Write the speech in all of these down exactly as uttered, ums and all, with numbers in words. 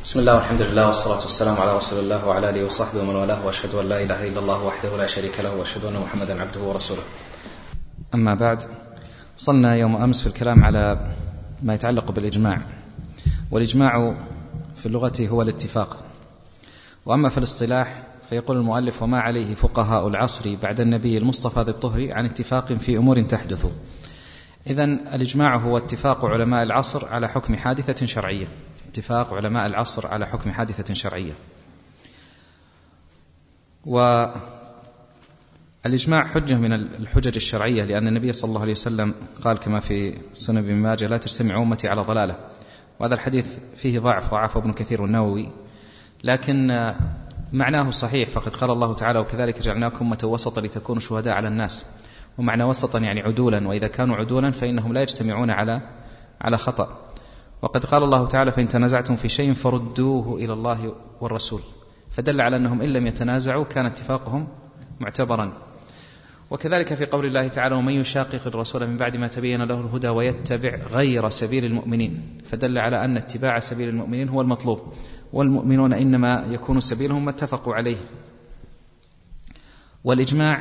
بسم الله والحمد لله والصلاة والسلام على رسول الله وعلى آله وصحبه ومن والاه، وأشهد أن لا إله إلا الله وحده لا شريك له، وأشهد أن محمدا عبده ورسوله. أما بعد، وصلنا يوم أمس في الكلام على ما يتعلق بالإجماع، والإجماع في اللغة هو الاتفاق، وأما في الاصطلاح فيقول المؤلف: وما عليه فقهاء العصر بعد النبي المصطفى ذي الطهر عن اتفاق في أمور تحدث. إذن الإجماع هو اتفاق علماء العصر على حكم حادثة شرعية، اتفاق علماء العصر على حكم حادثة شرعية. والإجماع حجة من الحجج الشرعية، لأن النبي صلى الله عليه وسلم قال كما في سنن ابن ماجه: لا تجتمع أمتي على ضلالة. وهذا الحديث فيه ضعف، ضعفه ابن كثير والنووي، لكن معناه صحيح، فقد قال الله تعالى: وكذلك جعلناكم أمة وسطا لتكونوا شهداء على الناس. ومعنى وسطا يعني عدولا، وإذا كانوا عدولا فإنهم لا يجتمعون على على خطأ. وقد قال الله تعالى: فإن تنازعتم في شيء فردوه إلى الله والرسول، فدل على أنهم إن لم يتنازعوا كان اتفاقهم معتبرا. وكذلك في قول الله تعالى: ومن يشاقق الرسول من بعد ما تبين له الهدى ويتبع غير سبيل المؤمنين، فدل على أن اتباع سبيل المؤمنين هو المطلوب، والمؤمنون إنما يكون سبيلهم ما اتفقوا عليه. والإجماع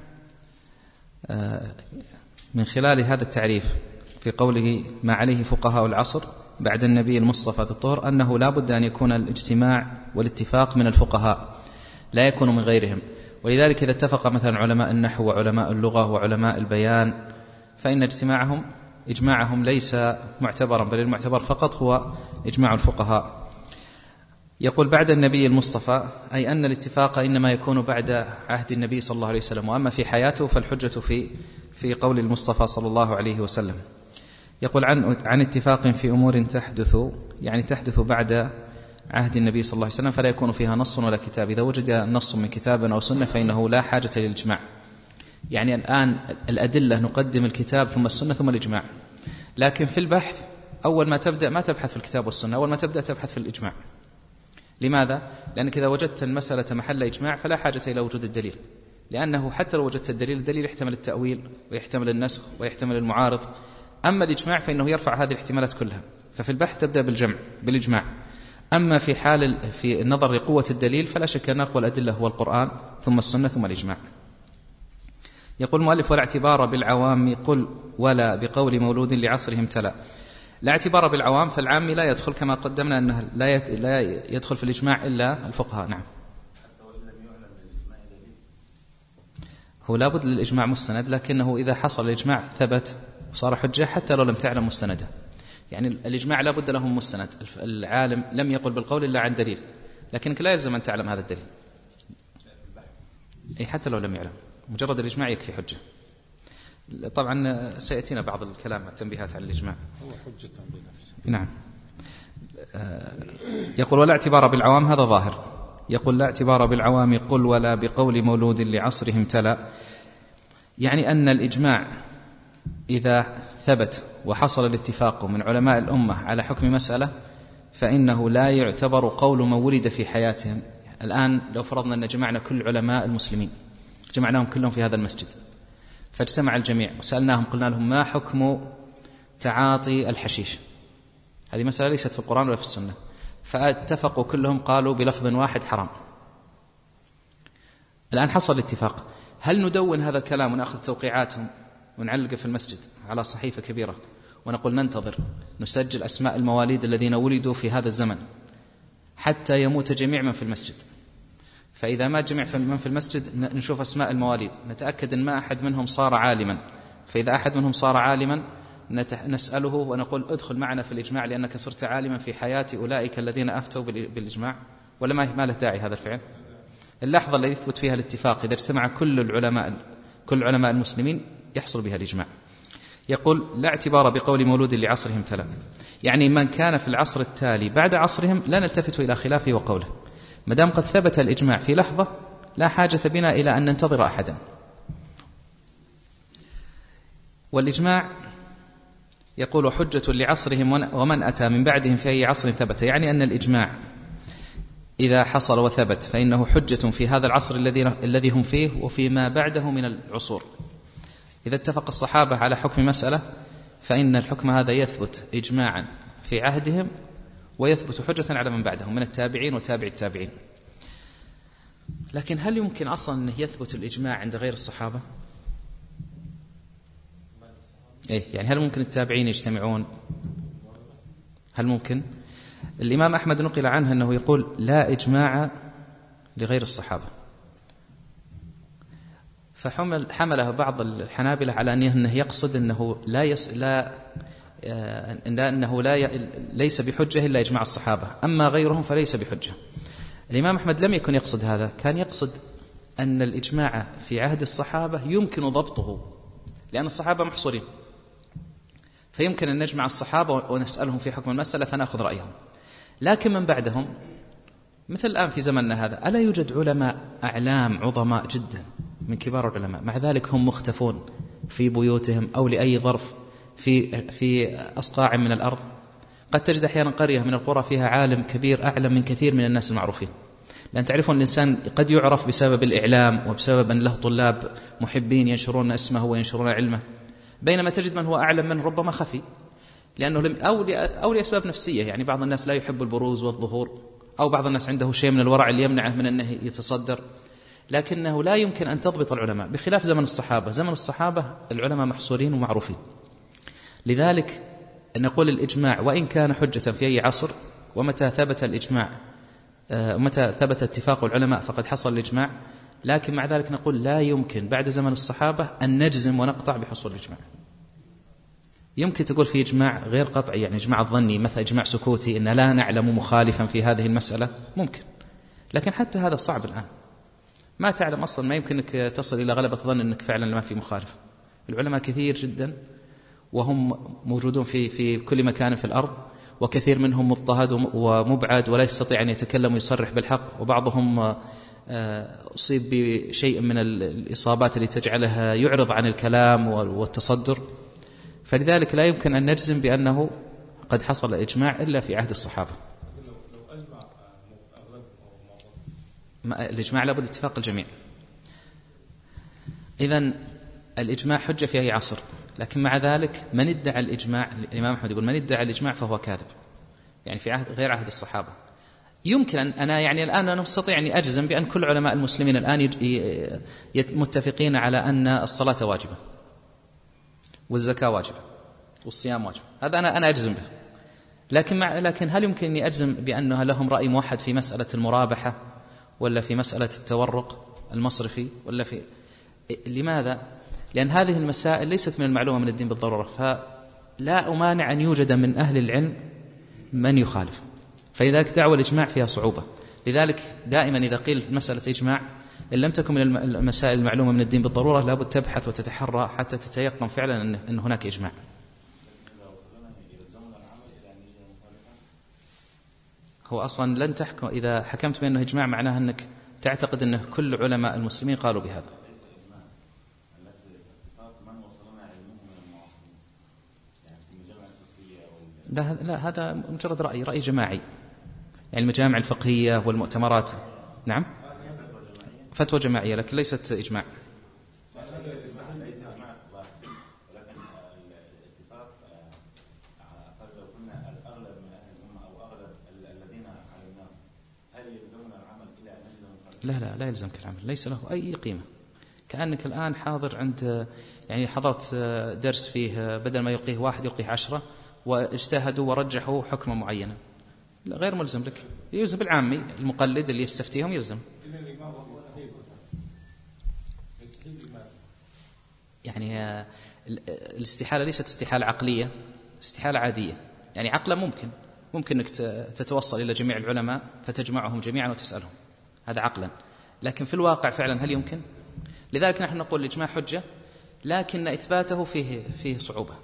من خلال هذا التعريف في قوله: ما عليه فقهاء العصر بعد النبي المصطفى ذي الطهر، أنه لا بد أن يكون الاجتماع والاتفاق من الفقهاء، لا يكون من غيرهم. ولذلك إذا اتفق مثلا علماء النحو وعلماء اللغة وعلماء البيان، فإن اجتماعهم إجماعهم ليس معتبرا، بل المعتبر فقط هو إجماع الفقهاء. يقول: بعد النبي المصطفى، أي أن الاتفاق إنما يكون بعد عهد النبي صلى الله عليه وسلم، وأما في حياته فالحجة في في قول المصطفى صلى الله عليه وسلم. يقول: عن عن اتفاق في أمور تحدث، يعني تحدث بعد عهد النبي صلى الله عليه وسلم، فلا يكون فيها نص ولا كتاب. إذا وجد نص من كتاب أو سنة فإنه لا حاجة للإجماع. يعني الآن الأدلة نقدم الكتاب ثم السنة ثم الإجماع، لكن في البحث أول ما تبدأ ما تبحث في الكتاب والسنة، أول ما تبدأ تبحث في الإجماع. لماذا؟ لأنك إذا وجدت المسألة محل إجماع فلا حاجة إلى وجود الدليل، لأنه حتى لو وجدت الدليل، الدليل يحتمل التأويل ويحتمل النسخ ويحتمل المعارض. أما الإجماع فإنه يرفع هذه الاحتمالات كلها، ففي البحث تبدأ بالجمع بالإجماع. أما في حال في النظر لقوة الدليل فلا شك أن أقوى الأدلة هو القرآن ثم السنة ثم الإجماع. يقول المؤلف: ولا اعتبار بالعوام قل ولا بقول مولود لعصرهم تلا. لا اعتبار بالعوام، فالعام لا يدخل كما قدمنا أنه لا يدخل في الإجماع إلا الفقهاء. نعم، هو لابد للإجماع مستند، لكنه إذا حصل الإجماع ثبت وصار حجة حتى لو لم تعلم مستنده. يعني الإجماع لابد له مستند، العالم لم يقل بالقول إلا عن دليل، لكنك لا يلزم أن تعلم هذا الدليل، أي حتى لو لم يعلم، مجرد الإجماع يكفي حجة. طبعا سيأتينا بعض الكلام التنبيهات على الإجماع. هو حجة بنفسه. نعم. يقول: ولا اعتبار بالعوام، هذا ظاهر. يقول: لا اعتبار بالعوام قل ولا بقول مولود لعصرهم تلا، يعني أن الإجماع إذا ثبت وحصل الاتفاق من علماء الأمة على حكم مسألة فإنه لا يعتبر قول من ولد في حياتهم. الآن لو فرضنا أن جمعنا كل علماء المسلمين، جمعناهم كلهم في هذا المسجد، فاجتمع الجميع وسألناهم قلنا لهم: ما حكم تعاطي الحشيش؟ هذه مسألة ليست في القرآن ولا في السنة، فاتفقوا كلهم قالوا بلفظ واحد: حرام. الآن حصل الاتفاق، هل ندون هذا الكلام ونأخذ توقيعاتهم ونعلق في المسجد على صحيفة كبيرة ونقول ننتظر نسجل أسماء المواليد الذين ولدوا في هذا الزمن حتى يموت جميع من في المسجد، فإذا مات جميع من في المسجد نشوف أسماء المواليد، نتأكد أن ما أحد منهم صار عالما، فإذا أحد منهم صار عالما نسأله ونقول: ادخل معنا في الإجماع لأنك صرت عالما في حياة أولئك الذين أفتوا بالإجماع، ولا ما له داعي هذا الفعل؟ اللحظة التي يثبت فيها الاتفاق إذا اجتمع كل العلماء كل علماء المسلمين يحصل بها الإجماع. يقول: لا اعتبار بقول مولود لعصرهم تلا، يعني من كان في العصر التالي بعد عصرهم لا نلتفت إلى خلافه وقوله، مدام قد ثبت الإجماع في لحظة لا حاجة بنا إلى أن ننتظر أحدا. والإجماع يقول: حجة لعصرهم ومن أتى من بعدهم في أي عصر ثبت، يعني أن الإجماع إذا حصل وثبت فإنه حجة في هذا العصر الذي الذي هم فيه وفيما بعده من العصور. إذا اتفق الصحابة على حكم مسألة فإن الحكم هذا يثبت إجماعا في عهدهم ويثبت حجة على من بعدهم من التابعين وتابع التابعين. لكن هل يمكن أصلا أن يثبت الإجماع عند غير الصحابة؟ إيه يعني هل ممكن التابعين يجتمعون؟ هل ممكن؟ الإمام أحمد نقل عنه أنه يقول لا إجماع لغير الصحابة، فحمل حمله بعض الحنابلة على أنه يقصد أنه لا يس لا أنه لا ي... ليس بحجة إلا إجماع الصحابة، أما غيرهم فليس بحجة. الإمام أحمد لم يكن يقصد هذا، كان يقصد أن الإجماع في عهد الصحابة يمكن ضبطه، لأن الصحابة محصورين، فيمكن أن نجمع الصحابة ونسألهم في حكم المسألة فنأخذ رأيهم. لكن من بعدهم مثل الآن في زمننا هذا ألا يوجد علماء أعلام عظماء جدا من كبار العلماء، مع ذلك هم مختفون في بيوتهم أو لأي ظرف في في أصقاع من الأرض. قد تجد أحيانا قرية من القرى فيها عالم كبير أعلم من كثير من الناس المعروفين، لأن تعرفون الإنسان قد يعرف بسبب الإعلام وبسبب أن له طلاب محبين ينشرون اسمه وينشرون علمه، بينما تجد من هو أعلم منه ربما خفي، لأنه أو لأسباب نفسية، يعني بعض الناس لا يحب البروز والظهور، أو بعض الناس عنده شيء من الورع اللي يمنعه من أنه يتصدر، لكنه لا يمكن أن تضبط العلماء بخلاف زمن الصحابة. زمن الصحابة العلماء محصورين ومعروفين، لذلك نقول الإجماع وإن كان حجة في أي عصر، ومتى ثبت الإجماع ومتى ثبت اتفاق العلماء فقد حصل الإجماع، لكن مع ذلك نقول لا يمكن بعد زمن الصحابة أن نجزم ونقطع بحصول الإجماع. يمكن تقول في إجماع غير قطعي، يعني إجماع الظني، مثل إجماع سكوتي إن لا نعلم مخالفا في هذه المسألة، ممكن، لكن حتى هذا صعب الآن، ما تعلم أصلا، ما يمكنك تصل إلى غلبة ظن أنك فعلا ما في مخالف. العلماء كثير جدا وهم موجودون في في كل مكان في الأرض، وكثير منهم مضطهد ومبعد ولا يستطيع أن يتكلم ويصرح بالحق، وبعضهم أصيب بشيء من الإصابات اللي تجعله يعرض عن الكلام والتصدر. فلذلك لا يمكن أن نجزم بأنه قد حصل إجماع إلا في عهد الصحابة. الإجماع لابد اتفاق الجميع. إذن الإجماع حجة في أي عصر، لكن مع ذلك من ادعى الإجماع، الإمام أحمد يقول من ادعى الإجماع فهو كاذب، يعني في عهد غير عهد الصحابة. يمكن أن أنا يعني الآن أنا أستطيع أن أجزم بأن كل علماء المسلمين الآن متفقين على أن الصلاة واجبة والزكاة واجبة والصيام واجب، هذا أنا أنا أجزم به. لكن مع لكن هل يمكن أني أجزم بأنها لهم رأي موحد في مسألة المرابحة ولا في مسألة التورق المصرفي ولا في لماذا؟ لأن هذه المسائل ليست من المعلومة من الدين بالضرورة، فلا أمانع أن يوجد من أهل العلم من يخالف، فلذلك دعوة الإجماع فيها صعوبة. لذلك دائما إذا قيل مسألة إجماع إن لم تكن من المسائل المعلومة من الدين بالضرورة لابد تبحث وتتحرى حتى تتيقن فعلا أن هناك إجماع. هو أصلا لن تحكم، إذا حكمت بأنه إجماع معناه أنك تعتقد أن كل علماء المسلمين قالوا بهذا. لا, لا هذا مجرد رأي رأي جماعي، يعني المجامع الفقهية والمؤتمرات. نعم فتوى جماعية لكن ليست إجماع. لا لا لا يلزمك العمل، ليس له أي قيمة، كأنك الآن حاضر عند يعني حضرت درس فيه بدل ما يلقيه واحد يلقيه عشرة واجتهدوا ورجحوا حكما معينا، لا غير ملزم لك. يلزم العامي المقلد اللي يستفتيهم يلزم. يعني الاستحالة ليست استحالة عقلية، استحالة عادية، يعني عقلا ممكن ممكن أنك تتوصل إلى جميع العلماء فتجمعهم جميعا وتسألهم، هذا عقلا، لكن في الواقع فعلا هل يمكن؟ لذلك نحن نقول الإجماع حجة، لكن إثباته فيه فيه صعوبة.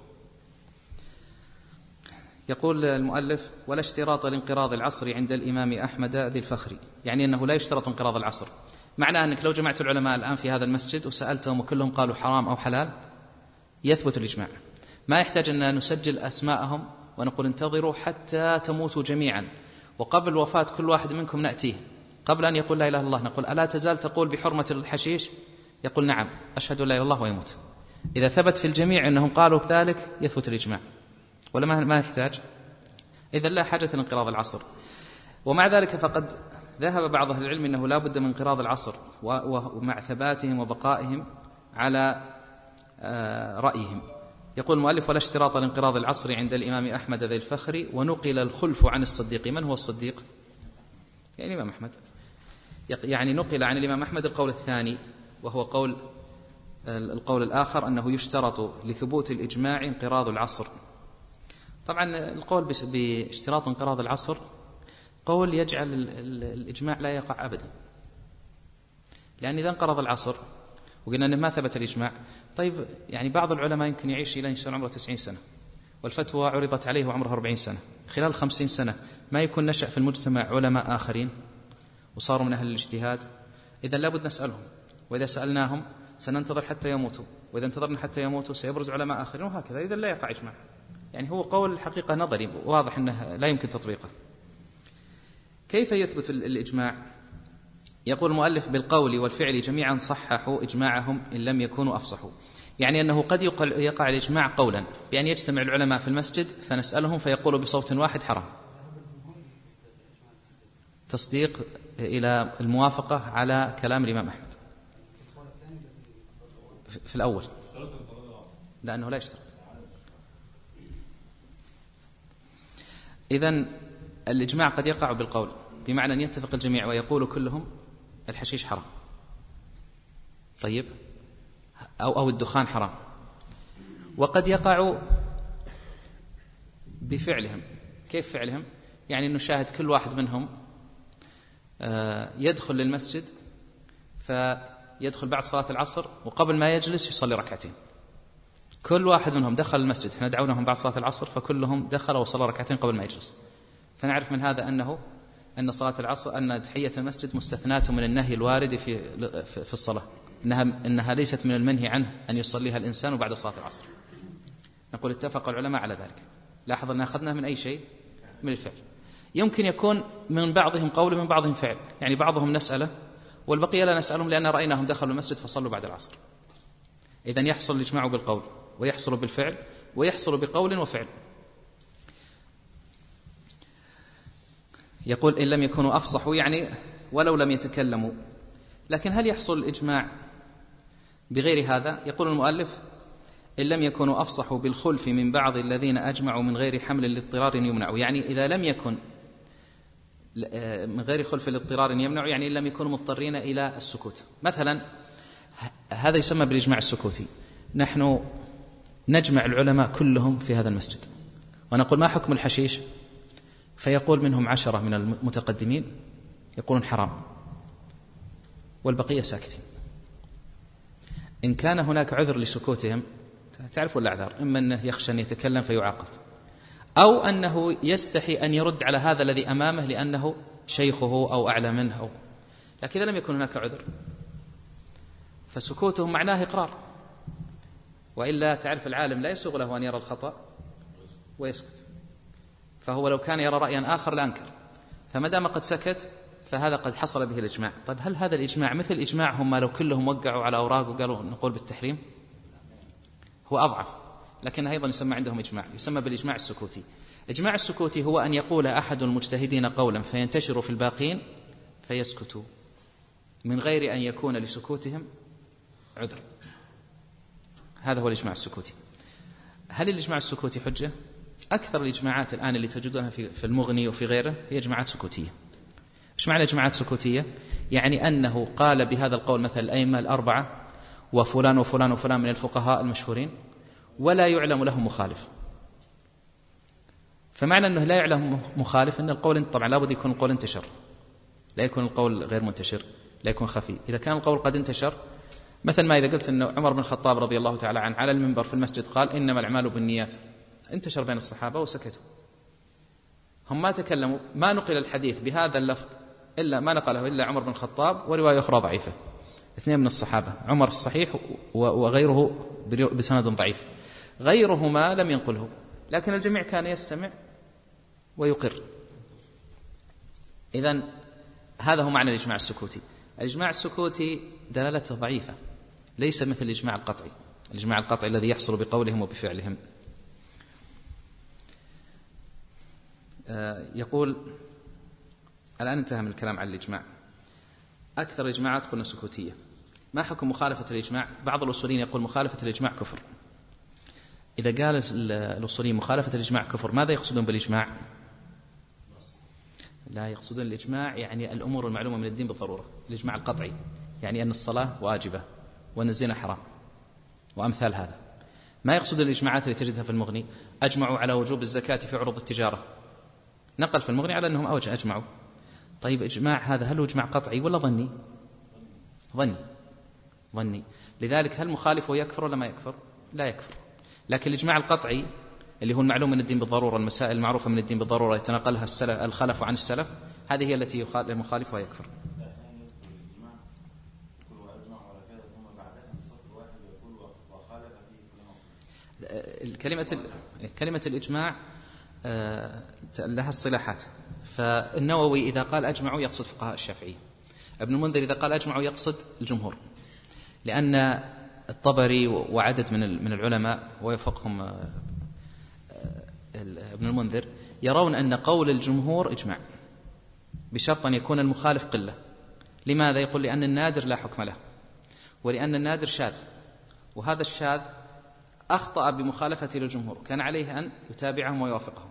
يقول المؤلف ولا اشتراط لانقراض العصر عند الإمام أحمد ذي الفخر، يعني أنه لا يشترط انقراض العصر، معناه أنك لو جمعت العلماء الآن في هذا المسجد وسألتهم وكلهم قالوا حرام أو حلال يثبت الإجماع، ما يحتاج أن نسجل أسماءهم ونقول انتظروا حتى تموتوا جميعا وقبل وفاة كل واحد منكم نأتيه، قبل أن يقول لا إله إلا الله نقول ألا تزال تقول بحرمة الحشيش؟ يقول نعم أشهد لا إله إلا الله ويموت. إذا ثبت في الجميع أنهم قالوا ذلك يثبت الإجماع، ولا ما ما يحتاج؟ إذن لا حاجة لانقراض العصر. ومع ذلك فقد ذهب بعض أهل العلم أنه لا بد من انقراض العصر ومع ثباتهم وبقائهم على رأيهم. يقول المؤلف: ولا اشتراط لانقراض العصر عند الإمام أحمد ذي الفخر، ونقل الخلف عن الصديق. من هو الصديق؟ يعني الإمام أحمد، يعني نقل عن الإمام أحمد القول الثاني، وهو قول القول الآخر أنه يشترط لثبوت الإجماع انقراض العصر. طبعا القول باشتراط انقراض العصر قول يجعل الإجماع لا يقع أبدا، لأن إذا انقرض العصر وقلنا أنه ما ثبت الإجماع، طيب يعني بعض العلماء يمكن يعيش إلى إنسان عمره تسعين سنة والفتوى عرضت عليه وعمره أربعين سنة، خلال خمسين سنة ما يكون نشأ في المجتمع علماء آخرين وصاروا من أهل الاجتهاد؟ إذن لابد نسألهم، وإذا سألناهم سننتظر حتى يموتوا، وإذا انتظرنا حتى يموتوا سيبرز علماء آخرين، وهكذا. إذن لا يقع إجماع. يعني هو قول الحقيقة نظري واضح أنه لا يمكن تطبيقه. كيف يثبت الإجماع؟ يقول المؤلف: بالقول والفعل جميعا صححوا إجماعهم إن لم يكونوا أفصحوا. يعني أنه قد يقع الإجماع قولا بأن يجتمع العلماء في المسجد فنسألهم فيقولوا بصوت واحد حرام، تصديق إلى الموافقة على كلام الإمام أحمد في الأول، لأنه لا يشترط. إذن الإجماع قد يقع بالقول، بمعنى أن يتفق الجميع ويقول كلهم الحشيش حرام، طيب، أو, أو الدخان حرام. وقد يقع بفعلهم. كيف فعلهم؟ يعني أن نشاهد كل واحد منهم يدخل للمسجد فيدخل بعد صلاة العصر وقبل ما يجلس يصلي ركعتين. كل واحد منهم دخل المسجد، احنا دعوناهم بعد صلاة العصر فكلهم دخل وصلى ركعتين قبل ما يجلس. فنعرف من هذا أنه أن صلاة العصر أن تحية المسجد مستثناة من النهي الوارد في في الصلاة، إنها إنها ليست من المنهي عنه أن يصليها الإنسان بعد صلاة العصر. نقول اتفق العلماء على ذلك. لاحظ أن أخذناه من أي شيء؟ من الفعل. يمكن يكون من بعضهم قول من بعضهم فعل، يعني بعضهم نسأله والبقية لا نسألهم لأن رأيناهم دخلوا المسجد فصلوا بعد العصر. إذن يحصل الإجماع بالقول ويحصل بالفعل ويحصل بقول وفعل. يقول إن لم يكونوا أفصحوا، يعني ولو لم يتكلموا. لكن هل يحصل الإجماع بغير هذا؟ يقول المؤلف: إن لم يكونوا أفصحوا بالخلف من بعض الذين أجمعوا من غير حمل الاضطرار يمنع. يعني إذا لم يكن من غير خلف الاضطرار يمنع، يعني إن لم يكونوا مضطرين إلى السكوت. مثلا هذا يسمى بالإجماع السكوتي. نحن نجمع العلماء كلهم في هذا المسجد ونقول: ما حكم الحشيش؟ فيقول منهم عشرة من المتقدمين يقولون حرام والبقية ساكتين. إن كان هناك عذر لسكوتهم، تعرفوا الأعذار، إما أنه يخشى أن يتكلم فيعاقب، أو أنه يستحي أن يرد على هذا الذي أمامه لأنه شيخه أو أعلى منه أو. لكن إذا لم يكن هناك عذر فسكوتهم معناه إقرار، وإلا تعرف العالم لا يسوغ له أن يرى الخطأ ويسكت، فهو لو كان يرى رأيا آخر لأنكر. فما دام قد سكت فهذا قد حصل به الإجماع. طيب هل هذا الإجماع مثل إجماعهم ما لو كلهم وقعوا على أوراق وقالوا نقول بالتحريم؟ هو أضعف، لكن أيضا يسمى عندهم إجماع، يسمى بالإجماع السكوتي. إجماع السكوتي هو أن يقول أحد المجتهدين قولا فينتشر في الباقين فيسكتوا من غير أن يكون لسكوتهم عذر. هذا هو الإجماع السكوتي. هل الإجماع السكوتي حجة؟ أكثر الإجماعات الآن اللي تجدونها في المغني وفي غيره هي إجماعات سكوتية. إيش معنى إجماعات سكوتية؟ يعني أنه قال بهذا القول مثل الأئمة الأربعة وفلان وفلان وفلان من الفقهاء المشهورين ولا يعلم له مخالف. فمعنى أنه لا يعلم مخالف أن القول طبعا لابد يكون القول انتشر، لا يكون القول غير منتشر، لا يكون خفي. إذا كان القول قد انتشر، مثل ما إذا قلت أن عمر بن الخطاب رضي الله تعالى عنه على المنبر في المسجد قال إنما الأعمال بالنيات، انتشر بين الصحابة وسكتوا، هم ما تكلموا، ما نقل الحديث بهذا اللفظ إلا ما نقله إلا عمر بن الخطاب ورواية أخرى ضعيفة، اثنين من الصحابة، عمر الصحيح وغيره بسند ضعيف، غيرهما لم ينقله، لكن الجميع كان يستمع ويقر. إذن هذا هو معنى الإجماع السكوتي. الإجماع السكوتي دلالته ضعيفة، ليس مثل الإجماع القطعي، الإجماع القطعي الذي يحصل بقولهم وبفعلهم. يقول الآن انتهى من الكلام عن الإجماع. أكثر الإجماعات قلنا سكوتية. ما حكم مخالفة الإجماع؟ بعض الأصوليين يقول مخالفة الإجماع كفر. إذا قال الأصوليين مخالفة الإجماع كفر، ماذا يقصدون بالإجماع؟ لا يقصدون الإجماع يعني الأمور المعلومة من الدين بالضرورة، الإجماع القطعي، يعني أن الصلاة واجبة وأن الزنا حرام وأمثال هذا. ما يقصد الإجماعات اللي تجدها في المغني، أجمعوا على وجوب الزكاة في عروض التجارة، نقل في المغني على أنهم أوجه أجمعوا. طيب إجماع هذا هل هو إجماع قطعي ولا ظني؟ ظني ظني لذلك هل مخالفه يكفر ولا ما يكفر؟ لا يكفر. لكن الإجماع القطعي اللي هو المعلوم من الدين بالضرورة، المسائل المعروفة من الدين بالضرورة يتناقلها السلف الخلف عن السلف، هذه هي التي المخالف ويكفر. الكلمة كلمة الإجماع لها الصلاحات. فالنووي إذا قال أجمعوا يقصد فقهاء الشافعية، ابن المنذر إذا قال أجمعوا يقصد الجمهور، لأن الطبري وعدد من من العلماء ويفقهم ابن المنذر يرون أن قول الجمهور إجماع بشرط أن يكون المخالف قلة. لماذا؟ يقول لأن النادر لا حكم له، ولأن النادر شاذ، وهذا الشاذ أخطأ بمخالفته للجمهور، كان عليه أن يتابعهم ويوافقهم.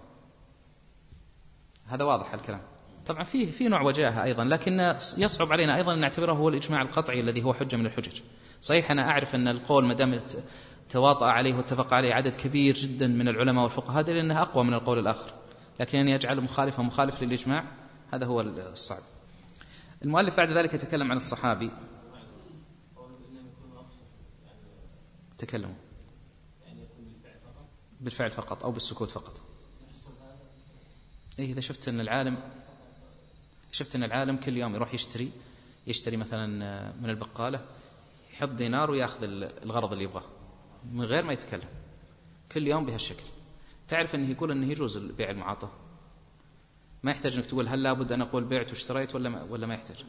هذا واضح الكلام. طبعا فيه في نوع وجاهة أيضا، لكن يصعب علينا أيضا أن نعتبره هو الإجماع القطعي الذي هو حجة من الحجج. صحيح أنا أعرف أن القول مدام تواطأ عليه واتفق عليه عدد كبير جدا من العلماء والفقهاء دليل أنه أقوى من القول الآخر، لكن أن يجعل مخالفا مخالف للإجماع هذا هو الصعب. المؤلف بعد ذلك يتكلم عن الصحابي. تكلموا بالفعل فقط أو بالسكوت فقط. إيه إذا شفت أن العالم شفت أن العالم كل يوم يروح يشتري يشتري مثلا من البقالة، يحط دينار ويأخذ الغرض اللي يبغاه من غير ما يتكلم كل يوم بهالشكل، تعرف أنه يقول أنه يجوز البيع المعاطى، ما يحتاج أنك تقول هل لابد أن أقول بعت واشتريت ولا ما, ولا ما يحتاج.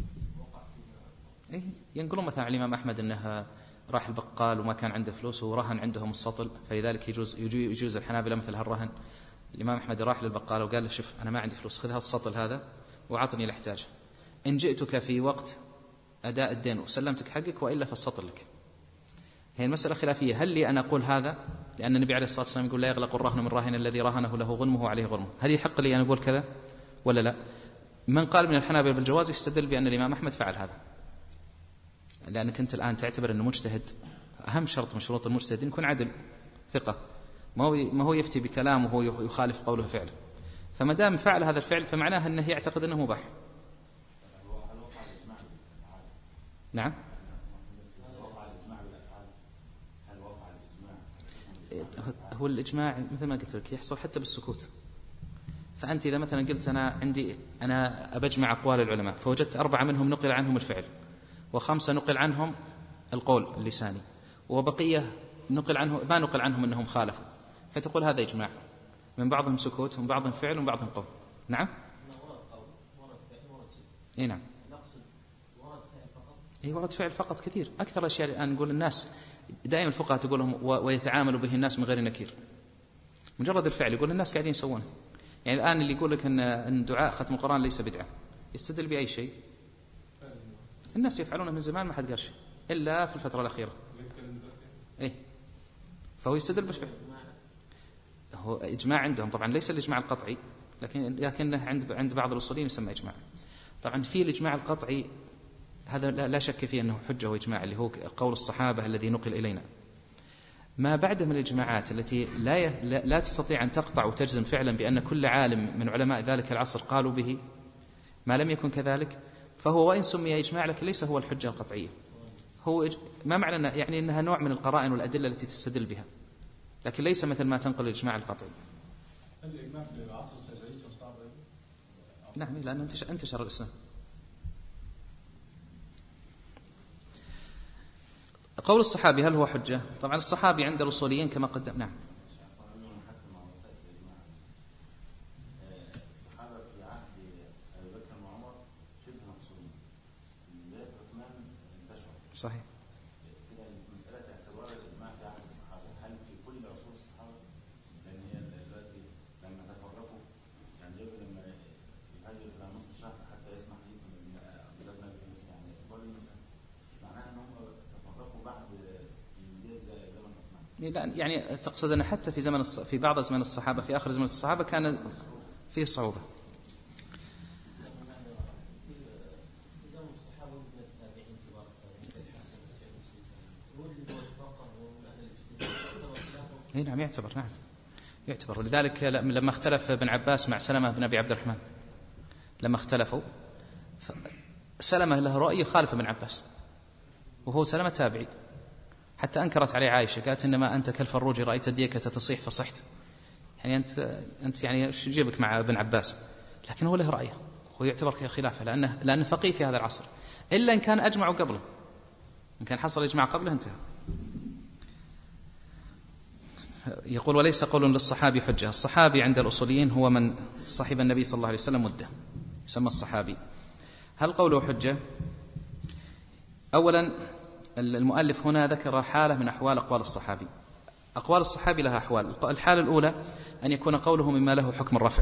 إيه ينقلون مثلا على الإمام أحمد أنه راح البقال وما كان عنده فلوس ورهن عندهم السطل، فلذلك يجوز يجوز الحنابلة مثل هالرهن. الإمام أحمد راح للبقال وقال له شوف أنا ما عندي فلوس، خذ هالسطل هذا وعطني الأحتاج، إن جئتك في وقت أداء الدين وسلمتك حقك وإلا فالسطل لك. هي المسألة خلافية، هل لي أن أقول هذا لأن النبي عليه الصلاة والسلام يقول لا يغلق الرهن من راهن الذي رهنه له غنمه وعليه غرمه، هل يحق لي أن أقول كذا ولا لا؟ من قال من الحنابلة بالجواز يستدل بأن الإمام أحمد فعل هذا، لأنك أنت الآن تعتبر أنه مجتهد، أهم شرط من شروط المجتهد يكون عدل ثقة، ما هو ما هو يفتي بكلامه وهو يخالف قوله فعله، فما دام فعل هذا الفعل فمعناه أنه يعتقد أنه مباح. نعم هو الإجماع مثل ما قلت لك يحصل حتى بالسكوت. فأنت إذا مثلا قلت أنا عندي أنا أبجمع أقوال العلماء فوجدت أربعة منهم نقل عنهم الفعل وخمسة نقل عنهم القول اللساني وبقية نقل عنه ما نقل عنهم أنهم خالفوا، فتقول هذا إجماع، من بعضهم سكوت ومن بعضهم فعل ومن بعضهم قول. نعم إيه نعم إيه ورد فعل فقط كثير. أكثر الأشياء الآن نقول الناس دائما الفقهاء تقولهم ويتعاملوا به الناس من غير نكير، مجرد الفعل يقول الناس قاعدين يسوونه. يعني الآن اللي يقول لك أن دعاء ختم القرآن ليس بدعة يستدل بأي شيء؟ الناس يفعلونه من زمان ما حد قال شيء إلا في الفترة الأخيرة. إيه فهو يستدل بالفعل، هو إجماع عندهم طبعا ليس الإجماع القطعي، لكن لكنه عند عند بعض الأصوليين يسمى إجماع. طبعا في الإجماع القطعي هذا لا شك فيه أنه حجة وإجماع، اللي هو قول الصحابة الذي نقل إلينا. ما بعد من الإجماعات التي لا لا تستطيع أن تقطع وتجزم فعلا بأن كل عالم من علماء ذلك العصر قالوا به، ما لم يكن كذلك فهو وإن سمي إجماع لكن ليس هو الحجة القطعية. هو ما معنى أنه يعني أنها نوع من القرائن والأدلة التي تستدل بها، لكن ليس مثل ما تنقل الإجماع القطعي. الإجماع في العصر التابعي كان صعب. نعم لأنه انتشر الإسلام. قول الصحابي هل هو حجة؟ طبعا الصحابي عند الأصوليين كما قدم. نعم الصحابة في عهد أبي بكر وعمر شبه مقصودين، بداية عثمان انتشر. صحيح. كده مسألة اعتبار الإجماع في عهد الصحابة هل في كل عصور الصحابة؟ لأن هي دلوقتي لما تفرقوا يعني تقصد أن حتى في زمن في بعض زمن الصحابة في آخر زمن الصحابة كان فيه صعوبة. اي نعم يعتبر، نعم يعتبر. ولذلك لما اختلف ابن عباس مع سلمة بن أبي عبد الرحمن، لما اختلفوا سلمة له رأي يخالف ابن عباس، وهو سلمة تابعي، حتى أنكرت عليه عائشة قالت إنما أنت كالفروج رأيت الديكة تصيح فصحت، يعني أنت أنت يعني شو جيبك مع ابن عباس؟ لكن هو له رأيه، هو يعتبر خلافه لأنه لأنه فقيه في هذا العصر، إلا إن كان أجمعوا قبله، إن كان حصل إجماع قبله انتهى. يقول وليس قول للصحابي حجة. الصحابي عند الأصوليين هو من صحب النبي صلى الله عليه وسلم مدة، يسمى الصحابي. هل قوله حجة؟ أولا المؤلف هنا ذكر حالة من أحوال أقوال الصحابي. أقوال الصحابي لها أحوال. الحالة الأولى أن يكون قوله مما له حكم الرفع،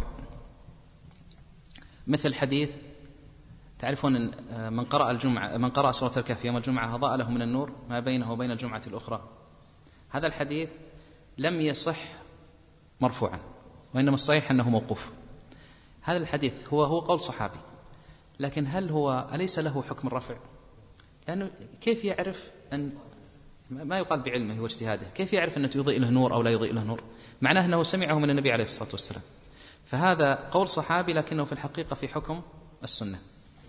مثل حديث تعرفون من قرأ الجمعة من قرأ سورة الكهف يوم الجمعة أضاء له من النور ما بينه وبين الجمعة الأخرى. هذا الحديث لم يصح مرفوعا، وإنما الصحيح أنه موقوف. هذا الحديث هو هو قول صحابي، لكن هل هو أليس له حكم الرفع؟ لأنه كيف يعرف أن ما يقال بعلمه واجتهاده، كيف يعرف أنه يضيء له نور أو لا يضيء له نور، معناه أنه سمعه من النبي عليه الصلاة والسلام. فهذا قول صحابي لكنه في الحقيقة في حكم السنة.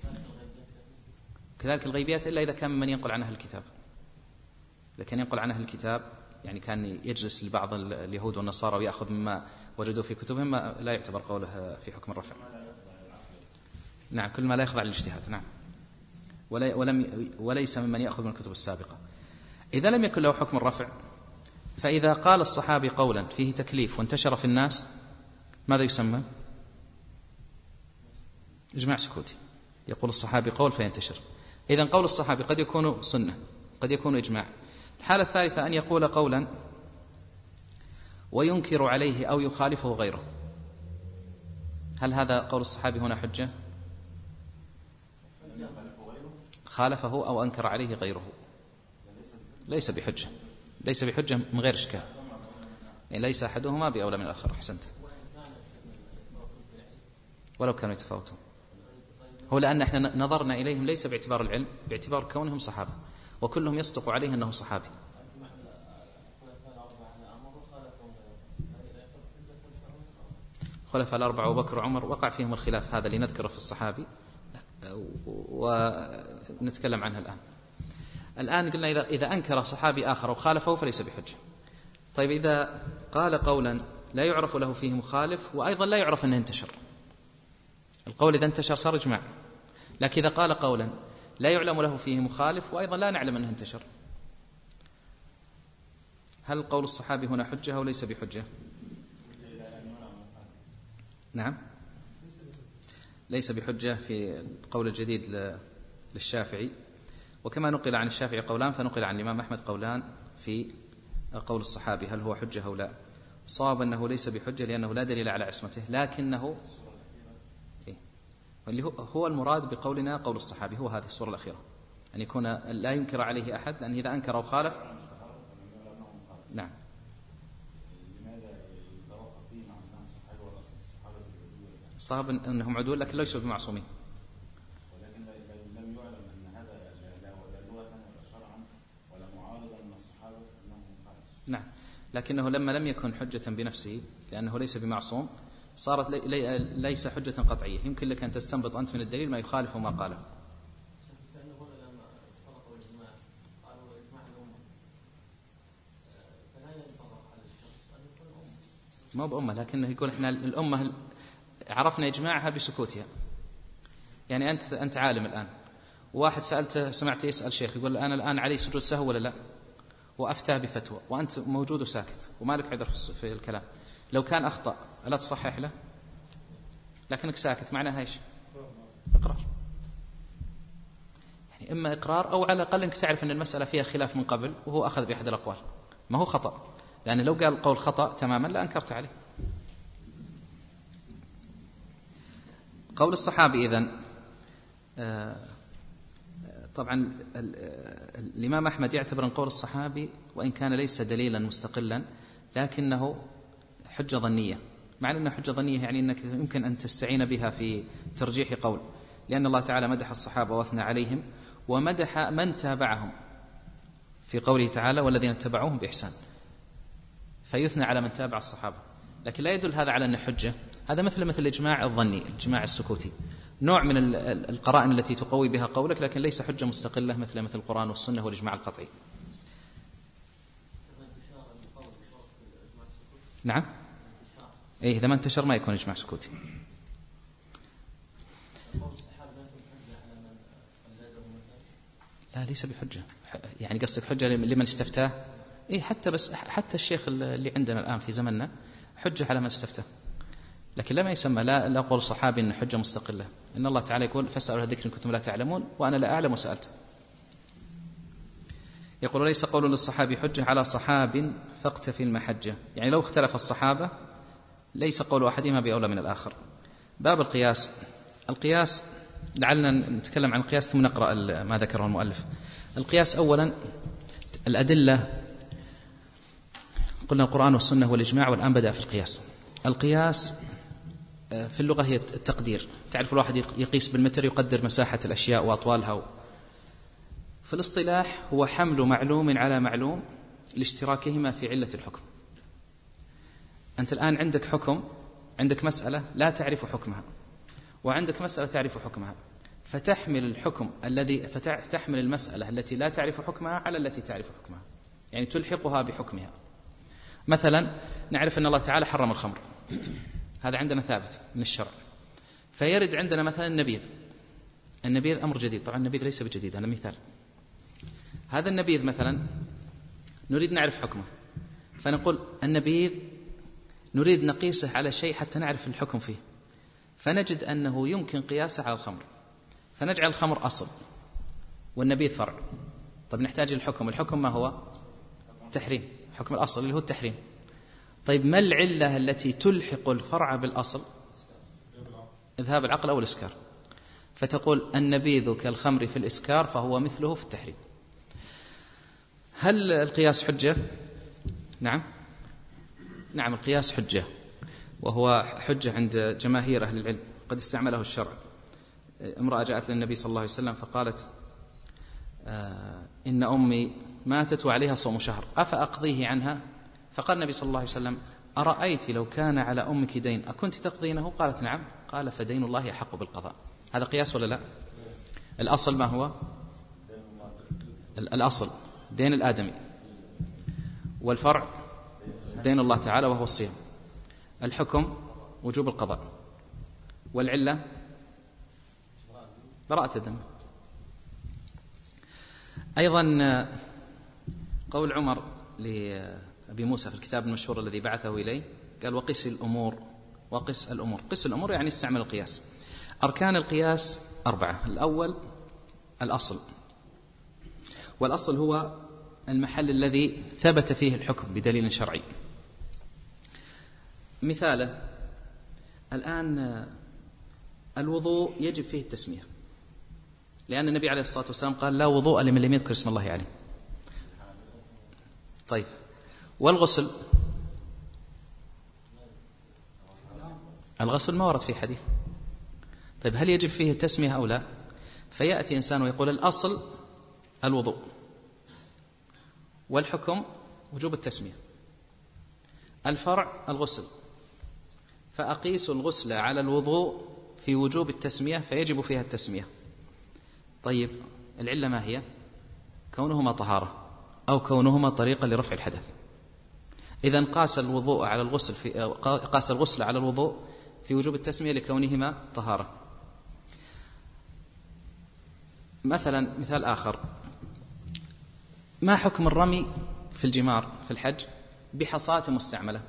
كذلك الغيبيات إلا إذا كان من ينقل عنها الكتاب، إذا كان ينقل عنها الكتاب يعني كان يجلس لبعض اليهود والنصارى ويأخذ مما وجدوا في كتبهم، لا يعتبر قوله في حكم الرفع. نعم، كل ما لا يخضع للاجتهاد. نعم، ولم وليس ممن يأخذ من الكتب السابقة. إذا لم يكن له حكم الرفع، فإذا قال الصحابي قولا فيه تكليف وانتشر في الناس ماذا يسمى؟ إجماع سكوتي. يقول الصحابي قول فينتشر. إذن قول الصحابي قد يكون سنة، قد يكون إجماع. الحالة الثالثة أن يقول قولا وينكر عليه أو يخالفه غيره. هل هذا قول الصحابي هنا حجة؟ خالفه أو أنكر عليه غيره ليس بحجة، ليس بحجة من غير إشكال، يعني ليس أحدهما بأولى من الآخر. أحسنت. ولو كانوا يتفاوتون، هو لأن احنا نظرنا إليهم ليس باعتبار العلم، باعتبار كونهم صحابة، وكلهم يصدق عليه أنه صحابي. خلفاء الأربعة أبو بكر وعمر وقع فيهم الخلاف هذا اللي نذكره في الصحابي ونتكلم عنه الآن. الآن قلنا إذا, إذا أنكر صحابي آخر وخالفه فليس بحجة. طيب إذا قال قولا لا يعرف له فيه مخالف وأيضا لا يعرف أنه انتشر، القول إذا انتشر صار إجماع، لكن إذا قال قولا لا يعلم له فيه مخالف وأيضا لا نعلم أنه انتشر، هل قول الصحابي هنا حجة أو ليس بحجة؟ نعم، ليس بحجة في القول الجديد للشافعي. وكما نقل عن الشافعي قولان فنقل عن الإمام أحمد قولان في قول الصحابي هل هو حجة أو لا. صواب أنه ليس بحجة لأنه لا دليل على عصمته، لكنه إيه؟ اللي هو المراد بقولنا قول الصحابي هو هذه الصورة الأخيرة، أن يكون لا ينكر عليه أحد، لأن إذا أنكر أو خالف. نعم. صاب أنهم عدول لكن ليسوا بمعصومين. ولكن لم يعلم أن هذا لا لغة ولا شرعا ولا معارضا من الصحابة أنهم خالف. نعم، لكنه لما لم يكن حجة بنفسه لأنه ليس بمعصوم صارت لي ليس حجة قطعية، يمكن لك أن تستنبط أنت من الدليل ما يخالف ما قاله. ما بأمة، لكنه يقول إحنا الأمة عرفنا إجماعها بسكوتها. يعني أنت أنت عالم الآن، واحد سألته سمعت يسأل شيخ يقول أنا الآن علي سجود سهو ولا لا، وأفتى بفتوى وأنت موجود وساكت وما لك عذر في الكلام، لو كان أخطأ ألا تصحح له؟ لكنك ساكت معناها إيش؟ إقرار. يعني إما إقرار أو على الأقل أنك تعرف أن المسألة فيها خلاف من قبل وهو أخذ بأحد الأقوال، ما هو خطأ، لأن لو قال القول خطأ تماما لا أنكرت عليه. قول الصحابي إذن طبعا الإمام أحمد يعتبر أن قول الصحابي وإن كان ليس دليلا مستقلا لكنه حجة ظنية، مع أنها حجة ظنية يعني أنك يمكن أن تستعين بها في ترجيح قول، لأن الله تعالى مدح الصحابة واثنى عليهم ومدح من تابعهم في قوله تعالى والذين اتبعوهم بإحسان، فيثنى على من تابع الصحابة، لكن لا يدل هذا على أنه حجة. هذا مثل مثل الإجماع الظني، الإجماع السكوتي، نوع من القرائن التي تقوي بها قولك لكن ليس حجة مستقلة مثل مثل القرآن والسنة والإجماع القطعي. نعم، إيه إذا ما انتشر ما يكون إجماع سكوتي. لا ليس بحجة، يعني قصدك حجة لمن استفتاه؟ إيه حتى بس حتى الشيخ اللي عندنا الآن في زمننا حجة على من استفتاه، لكن لما يسمى لا لا قول صحابي إن حجة مستقلة، إن الله تعالى يقول فاسألوا أهل الذكر إن كنتم لا تعلمون وأنا لا أعلم وسألت. يقول ليس قول للصحابي حجة على صحاب فاقتفي المحجة، يعني لو اختلف الصحابة ليس قول أحدهما بأولى من الآخر. باب القياس. القياس لعلنا نتكلم عن القياس ثم نقرأ ما ذكره المؤلف. القياس أولا الأدلة، قلنا القرآن والسنة والإجماع، والآن بدأ في القياس. القياس في اللغة هي التقدير، تعرف الواحد يقيس بالمتر يقدر مساحة الأشياء وأطوالها. في الاصطلاح هو حمل معلوم على معلوم لاشتراكهما في علة الحكم. أنت الآن عندك حكم، عندك مسألة لا تعرف حكمها وعندك مسألة تعرف حكمها، فتحمل الحكم الذي فتحمل المسألة التي لا تعرف حكمها على التي تعرف حكمها، يعني تلحقها بحكمها. مثلا نعرف أن الله تعالى حرم الخمر، هذا عندنا ثابت من الشرع، فيرد عندنا مثلا النبيذ. النبيذ أمر جديد، طبعا النبيذ ليس بجديد، هذا مثال. هذا النبيذ مثلا نريد نعرف حكمه، فنقول النبيذ نريد نقيسه على شيء حتى نعرف الحكم فيه، فنجد أنه يمكن قياسه على الخمر، فنجعل الخمر أصل والنبيذ فرع. طيب نحتاج الحكم، الحكم ما هو؟ تحريم، حكم الأصل اللي هو التحريم. طيب ما العلة التي تلحق الفرع بالأصل؟ إذهاب العقل أو الإسكار، فتقول النبيذ كالخمر في الإسكار فهو مثله في التحريم. هل القياس حجة؟ نعم نعم القياس حجة، وهو حجة عند جماهير أهل العلم، قد استعمله الشرع. امرأة جاءت للنبي صلى الله عليه وسلم فقالت آه إن أمي ماتت وعليها صوم شهر أفأقضيه عنها؟ فقال النبي صلى الله عليه وسلم أرأيت لو كان على أمك دين أكنت تقضينه؟ قالت نعم. قال فدين الله أحق بالقضاء. هذا قياس ولا لا؟ الأصل ما هو؟ الأصل دين الآدمي، والفرع دين الله تعالى وهو الصيام. الحكم وجوب القضاء، والعلة براءة الذمة. أيضا قول عمر لأبي موسى في الكتاب المشهور الذي بعثه إليه، قال وقس الأمور، وقس الأمور. قس الأمور يعني استعمل القياس. أركان القياس أربعة. الأول الأصل، والأصل هو المحل الذي ثبت فيه الحكم بدليل شرعي. مثاله الآن الوضوء يجب فيه التسمية، لأن النبي عليه الصلاة والسلام قال لا وضوء لمن لم يذكر اسم الله عليه. طيب والغسل؟ الغسل ما ورد فيه حديث. طيب هل يجب فيه التسمية أو لا؟ فيأتي إنسان ويقول الأصل الوضوء والحكم وجوب التسمية، الفرع الغسل، فأقيس الغسل على الوضوء في وجوب التسمية فيجب فيها التسمية. طيب العلة ما هي؟ كونهما طهارة أو كونهما طريقة لرفع الحدث. إذن قاس الوضوء على الغسل في قاس الغسل على الوضوء في وجوب التسمية لكونهما طهارة. مثلا مثال آخر، ما حكم الرمي في الجمار في الحج بحصاة مستعملة؟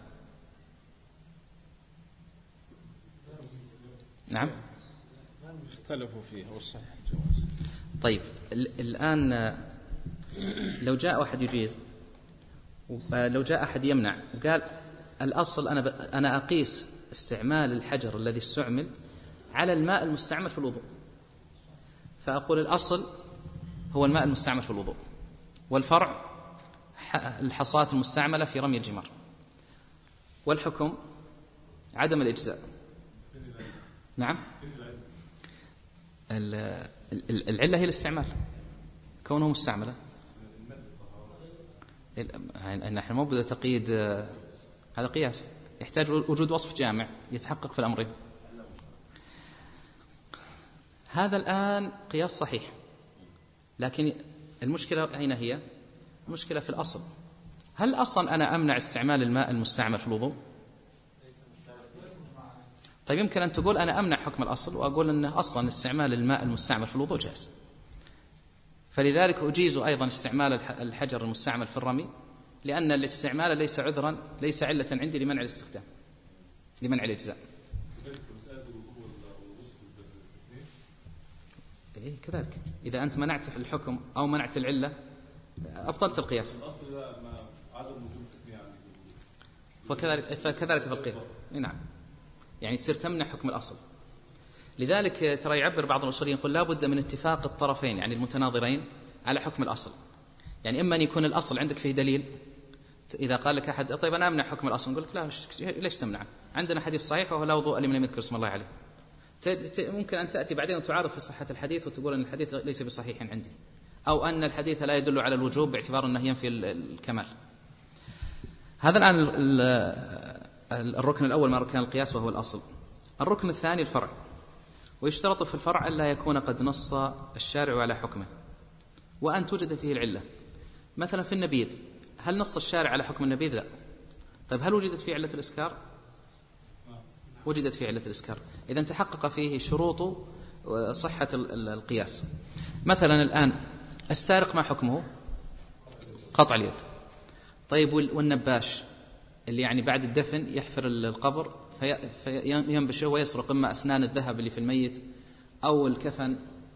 نعم اختلفوا فيه والصحيح. طيب الآن لو جاء واحد يجيز، لو جاء أحد يمنع وقال الأصل أنا أنا أقيس استعمال الحجر الذي استعمل على الماء المستعمل في الوضوء، فأقول الأصل هو الماء المستعمل في الوضوء، والفرع الحصاة المستعملة في رمي الجمار، والحكم عدم الإجزاء. نعم، العلة هي الاستعمال، كونه مستعملة. نحن مو بدأ تقييد، هذا قياس يحتاج وجود وصف جامع يتحقق في الأمرين. هذا الآن قياس صحيح، لكن المشكلة أين هي؟ المشكلة في الأصل. هل أصلا أنا أمنع استعمال الماء المستعمل في الوضوء؟ طيب يمكن أن تقول أنا أمنع حكم الأصل وأقول أنه أصلا استعمال الماء المستعمل في الوضوء جائز، فلذلك أجيز أيضا استعمال الحجر المستعمل في الرمي، لأن الاستعمال ليس عذرا، ليس علة عندي لمنع الاستخدام، لمنع الإجزاء. إيه كذلك، إذا أنت منعت الحكم أو منعت العلة أبطلت القياس. فكذلك فكذلك في القياس. نعم، يعني تصير تمنع حكم الأصل. لذلك ترى يعبر بعض الأصوليين يقول لا بد من اتفاق الطرفين، يعني المتناظرين، على حكم الأصل. يعني إما أن يكون الأصل عندك فيه دليل، إذا قال لك أحد طيب أنا أمنع حكم الأصل، نقول لك لا، ليش تمنع؟ عندنا حديث صحيح وهو لا وضوء لمن لم يذكر اسم الله عليه. ممكن أن تأتي بعدين وتعارض في صحة الحديث وتقول أن الحديث ليس بصحيح عندي، أو أن الحديث لا يدل على الوجوب باعتبار أنه ينفي الكمال. هذا الآن الركن الأول من أركان القياس وهو الأصل. الركن الثاني الفرع، ويشترط في الفرع أن لا يكون قد نص الشارع على حكمه وأن توجد فيه العلة. مثلا في النبيذ، هل نص الشارع على حكم النبيذ؟ لا. طيب هل وجدت فيه علة الإسكار؟ وجدت فيه علة الإسكار، إذن تحقق فيه شروط صحة القياس. مثلا الآن السارق ما حكمه؟ قطع اليد. طيب والنباش اللي يعني بعد الدفن يحفر القبر فينبشه ويسرق إما أسنان الذهب اللي في الميت أو الكفن،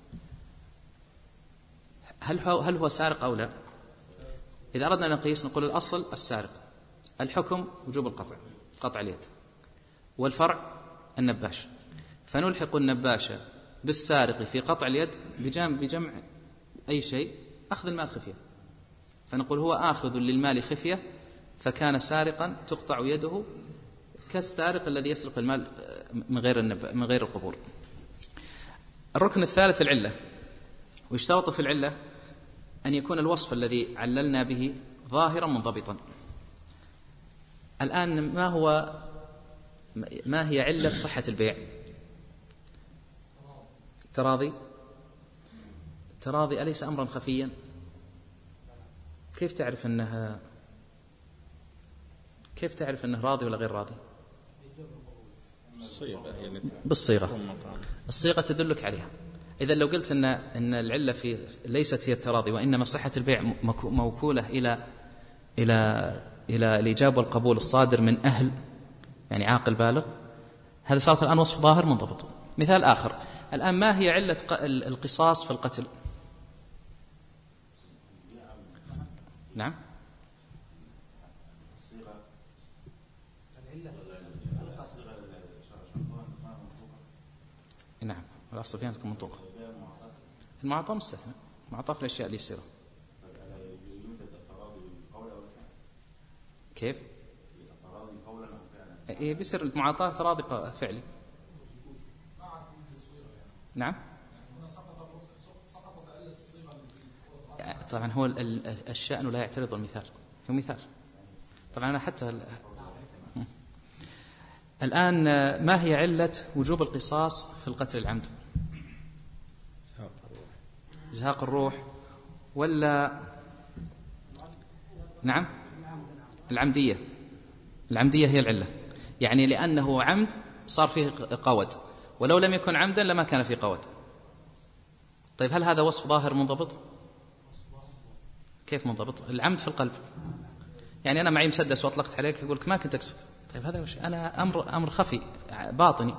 هل هو, هل هو سارق أو لا؟ إذا أردنا أن نقيس نقول الأصل السارق، الحكم وجوب القطع، قطع اليد، والفرع النباش، فنلحق النباش بالسارق في قطع اليد بجمع, بجمع أي شيء أخذ المال خفية، فنقول هو آخذ للمال خفية فكان سارقا تقطع يده كالسارق الذي يسرق المال من غير النب... من غير القبور. الركن الثالث العلة، ويشترط في العلة أن يكون الوصف الذي عللنا به ظاهرا منضبطا. الآن ما هو ما هي علة صحة البيع؟ تراضي. تراضي أليس أمرا خفيا؟ كيف تعرف أنها كيف تعرف أنه راضي ولا غير راضي؟ بالصيغة، الصيغة تدلك عليها. إذا لو قلت أن أن العلة في ليست هي التراضي وإنما صحة البيع موكولة إلى إلى إلى الإجابة والقبول الصادر من أهل يعني عاقل بالغ، هذا صارت الآن وصف ظاهر منضبط. مثال آخر، الآن ما هي علة القصاص في القتل؟ نعم، نعم، الأصل فيها تكون منطوقة. المعطى مستثنى، معطى في الأشياء اليسيرة. كيف؟ إيه بيصير المعاطاة تراضي فعلي. نعم. طبعا هو الشأن لا يعترض المثال، هو مثال. طبعا أنا حتى الآن ما هي علة وجوب القصاص في القتل العمد؟ إزهاق الروح ولا نعم العمدية؟ العمدية هي العلة، يعني لأنه عمد صار فيه قود، ولو لم يكن عمدا لما كان فيه قود. طيب هل هذا وصف ظاهر منضبط؟ كيف منضبط؟ العمد في القلب، يعني أنا معي مسدس وأطلقت عليك يقولك ما كنت أقصد. طيب هذا وش؟ أنا أمر أمر خفي باطني،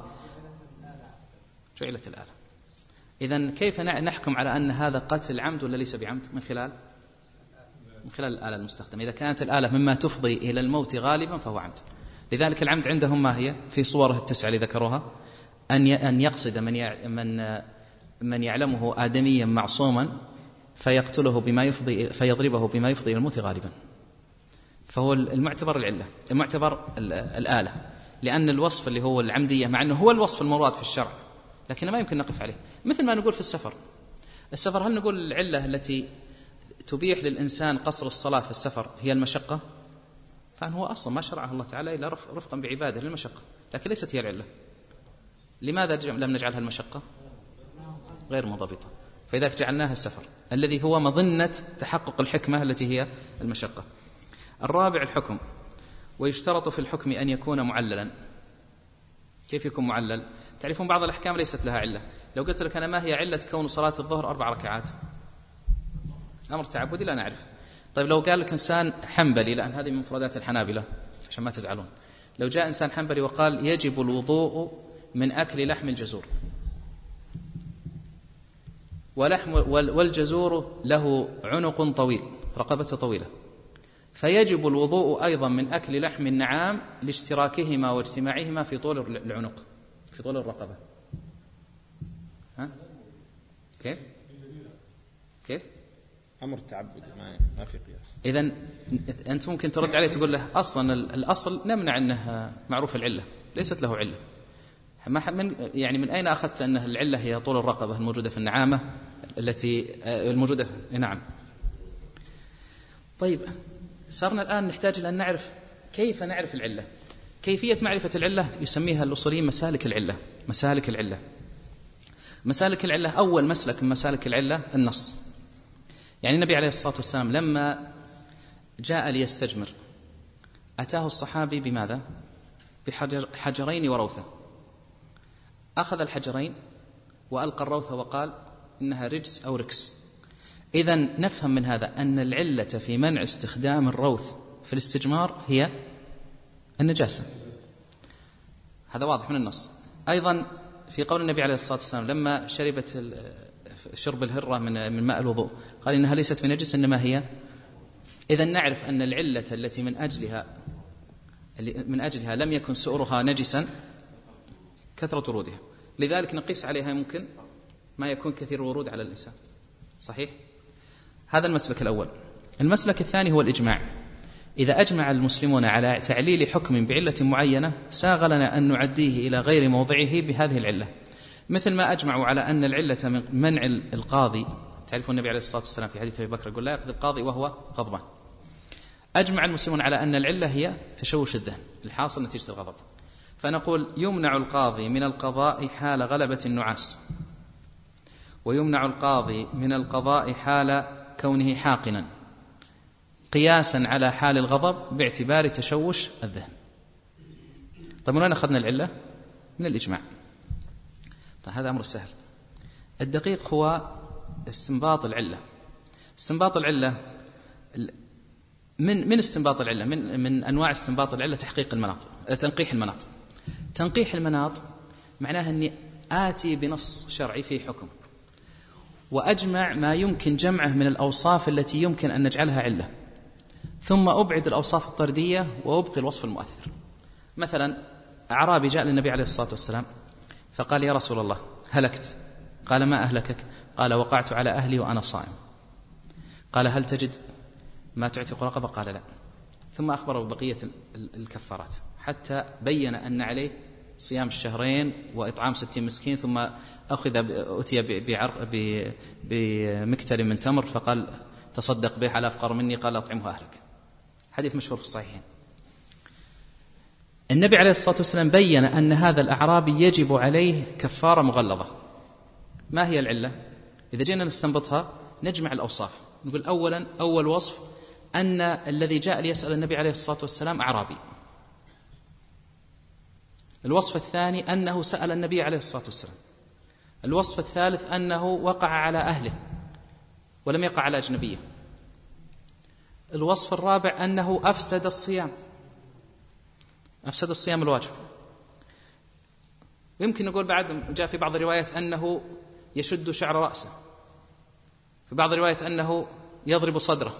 جعلت الآلة. إذن كيف نحكم على أن هذا قتل عمد ولا ليس بعمد؟ من خلال من خلال الآلة المستخدمة. إذا كانت الآلة مما تفضي إلى الموت غالبا فهو عمد. لذلك العمد عندهم ما هي في صوره التسعة اللي ذكروها، أن أن يقصد من من من يعلمه آدميا معصوما فيقتله بما يفضي فيضربه بما يفضي إلى الموت غالبا. فهو المعتبر العلة، المعتبر الآلة، لأن الوصف اللي هو العمدية مع أنه هو الوصف المراد في الشرع لكن ما يمكن نقف عليه. مثل ما نقول في السفر، السفر هل نقول العلة التي تبيح للإنسان قصر الصلاة في السفر هي المشقة؟ فهو أصلا ما شرعه الله تعالى إلا رفقا بعباده للمشقة، لكن ليست هي العلة. لماذا لم نجعلها المشقة؟ غير منضبطة، فإذا جعلناها السفر الذي هو مظنة تحقق الحكمة التي هي المشقة. الرابع الحكم، ويشترط في الحكم أن يكون معللا. كيف يكون معلل؟ تعرفون بعض الأحكام ليست لها علة. لو قلت لك أنا ما هي علة كون صلاة الظهر أربع ركعات؟ أمر تعبدي لا نعرف. طيب لو قال لك إنسان حنبلي، لأن هذه من مفردات الحنابلة عشان ما تزعلون، لو جاء إنسان حنبلي وقال يجب الوضوء من أكل لحم الجزور، ولحم والجزور له عنق طويل رقبته طويلة، فيجب الوضوء أيضا من أكل لحم النعام لاشتراكهما واجتماعهما في طول العنق في طول الرقبة. ها؟ كيف؟ كيف؟ أمر تعبدي ما في قياس. إذن أنت ممكن ترد عليه تقول له أصلا الأصل نمنع أنه معروف العلة، ليست له علة. من يعني من أين أخذت أن العلة هي طول الرقبة الموجودة في النعامة التي الموجودة؟ نعم. طيب صرنا الآن نحتاج إلى أن نعرف كيف نعرف العلة. كيفية معرفة العلة يسميها الأصوليين مسالك العلة. مسالك العلة مسالك العلة أول مسلك من مسالك العلة النص. يعني النبي عليه الصلاة والسلام لما جاء ليستجمر أتاه الصحابي بماذا؟ بحجر حجرين وروثة. أخذ الحجرين وألقى الروثة وقال إنها رجس أو ركس. إذن نفهم من هذا أن العلة في منع استخدام الروث في الاستجمار هي النجاسة. هذا واضح من النص. أيضا في قول النبي عليه الصلاة والسلام لما شربت شرب الهرة من من ماء الوضوء قال إنها ليست بنجس إنما هي. إذن نعرف أن العلة التي من أجلها من أجلها لم يكن سؤرها نجسا كثرة ورودها، لذلك نقيس عليها ممكن ما يكون كثير ورود على الإنسان. صحيح؟ هذا المسلك الأول. المسلك الثاني هو الإجماع. إذا أجمع المسلمون على تعليل حكم بعلة معينة ساغ لنا أن نعديه إلى غير موضعه بهذه العلة، مثل ما أجمعوا على أن العلة من منع القاضي. تعرفون النبي عليه الصلاة والسلام في حديث أبي بكر يقول لا يقضي القاضي وهو غضبان. أجمع المسلمون على أن العلة هي تشوش الذهن الحاصل نتيجة الغضب، فنقول يمنع القاضي من القضاء حال غلبة النعاس، ويمنع القاضي من القضاء حال كونه حاقنا، قياسا على حال الغضب باعتبار تشوش الذهن. طيب من وين أخذنا العلة؟ من الإجماع. طيب هذا أمر سهل. الدقيق هو استنباط العلة. استنباط العلة من من استنباط العلة من من أنواع استنباط العلة تحقيق المناط، تنقيح المناط. تنقيح المناط معناها أني آتي بنص شرعي في حكم وأجمع ما يمكن جمعه من الأوصاف التي يمكن أن نجعلها علة، ثم أبعد الأوصاف الطردية وأبقي الوصف المؤثر. مثلا أعرابي جاء للنبي عليه الصلاة والسلام فقال يا رسول الله هلكت. قال ما أهلكك؟ قال وقعت على أهلي وأنا صائم. قال هل تجد ما تعتق رقبة؟ قال لا. ثم أخبره ببقية الكفارات حتى بين أن عليه صيام الشهرين وإطعام ستين مسكين، ثم أخذ أتي بمكتل من تمر فقال تصدق به على أفقر مني، قال أطعمه أهلك. حديث مشهور في الصحيحين. النبي عليه الصلاة والسلام بين أن هذا الأعرابي يجب عليه كفارة مغلظة. ما هي العلة؟ إذا جينا نستنبطها نجمع الأوصاف. نقول أولا أول وصف أن الذي جاء ليسأل النبي عليه الصلاة والسلام أعرابي. الوصف الثاني أنه سأل النبي عليه الصلاة والسلام. الوصف الثالث أنه وقع على أهله ولم يقع على أجنبية. الوصف الرابع أنه أفسد الصيام أفسد الصيام الواجب. ويمكن نقول بعد جاء في بعض الروايات أنه يشد شعر رأسه، في بعض الروايات أنه يضرب صدره.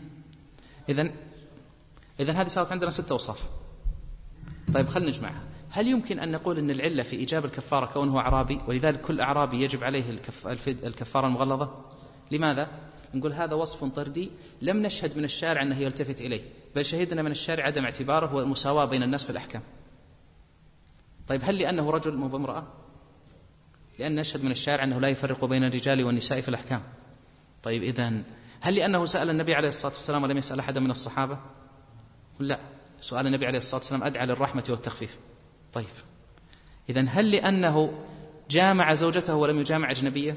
إذن إذن هذه صارت عندنا ستة أوصاف. طيب خلنا نجمعها. هل يمكن أن نقول أن العلة في إيجاب الكفارة كونه أعرابي، ولذلك كل أعرابي يجب عليه الكفارة المغلظة؟ لماذا؟ نقول هذا وصف طردي لم نشهد من الشارع أنه يلتفت إليه، بل شهدنا من الشارع عدم اعتباره والمساواة بين الناس في الأحكام. طيب هل لأنه رجل مو بامرأة؟ لأن نشهد من الشارع أنه لا يفرق بين الرجال والنساء في الأحكام. طيب إذن هل لأنه سأل النبي عليه الصلاة والسلام ولم يسأل أحدا من الصحابة؟ لا، سؤال النبي عليه الصلاة والسلام أدعى للرحمة والتخفيف. طيب إذن هل لأنه جامع زوجته ولم يجامع أجنبية؟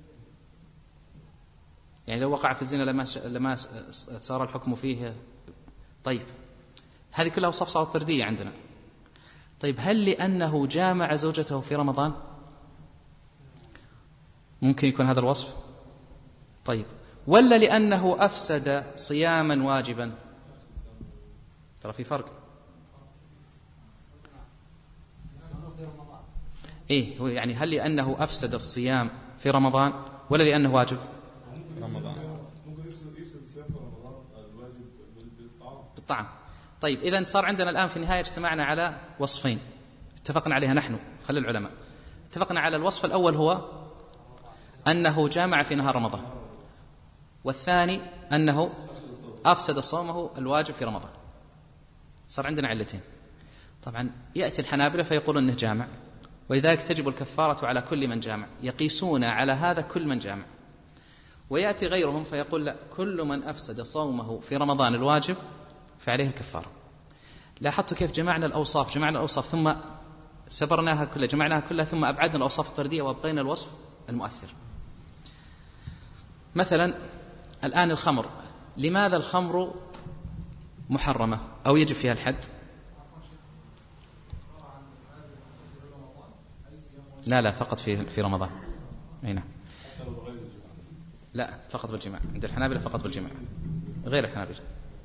يعني لو وقع في الزنا لما لما صار الحكم فيه. طيب هذه كلها أوصاف صارت طردية عندنا. طيب هل لأنه جامع زوجته في رمضان؟ ممكن يكون هذا الوصف. طيب ولا لأنه أفسد صياما واجبا؟ ترى في فرق. إيه هو يعني هل لأنه أفسد الصيام في رمضان ولا لأنه واجب؟ رمضان ممكن يفسد الصيام في رمضان الواجب بالطعام. بالطعام. طيب إذن صار عندنا الآن في النهاية اجتمعنا على وصفين اتفقنا عليها نحن خلي العلماء. اتفقنا على الوصف الأول هو أنه جامع في نهار رمضان، والثاني أنه أفسد صومه الواجب في رمضان. صار عندنا علتين. طبعا يأتي الحنابلة فيقولون أنه جامع، ولذلك تجب الكفارة على كل من جامع، يقيسون على هذا كل من جامع. ويأتي غيرهم فيقول لا، كل من أفسد صومه في رمضان الواجب فعليه الكفارة. لاحظتوا كيف جمعنا الأوصاف جمعنا الأوصاف ثم سبرناها كلها جمعناها كلها ثم أبعدنا الأوصاف الطردية وأبقينا الوصف المؤثر. مثلا الآن الخمر، لماذا الخمر محرمة أو يجب فيها الحد؟ لا لا فقط في في رمضان. هنا لا فقط بالجماع، عند الحنابلة فقط بالجماع غير الحنابلة.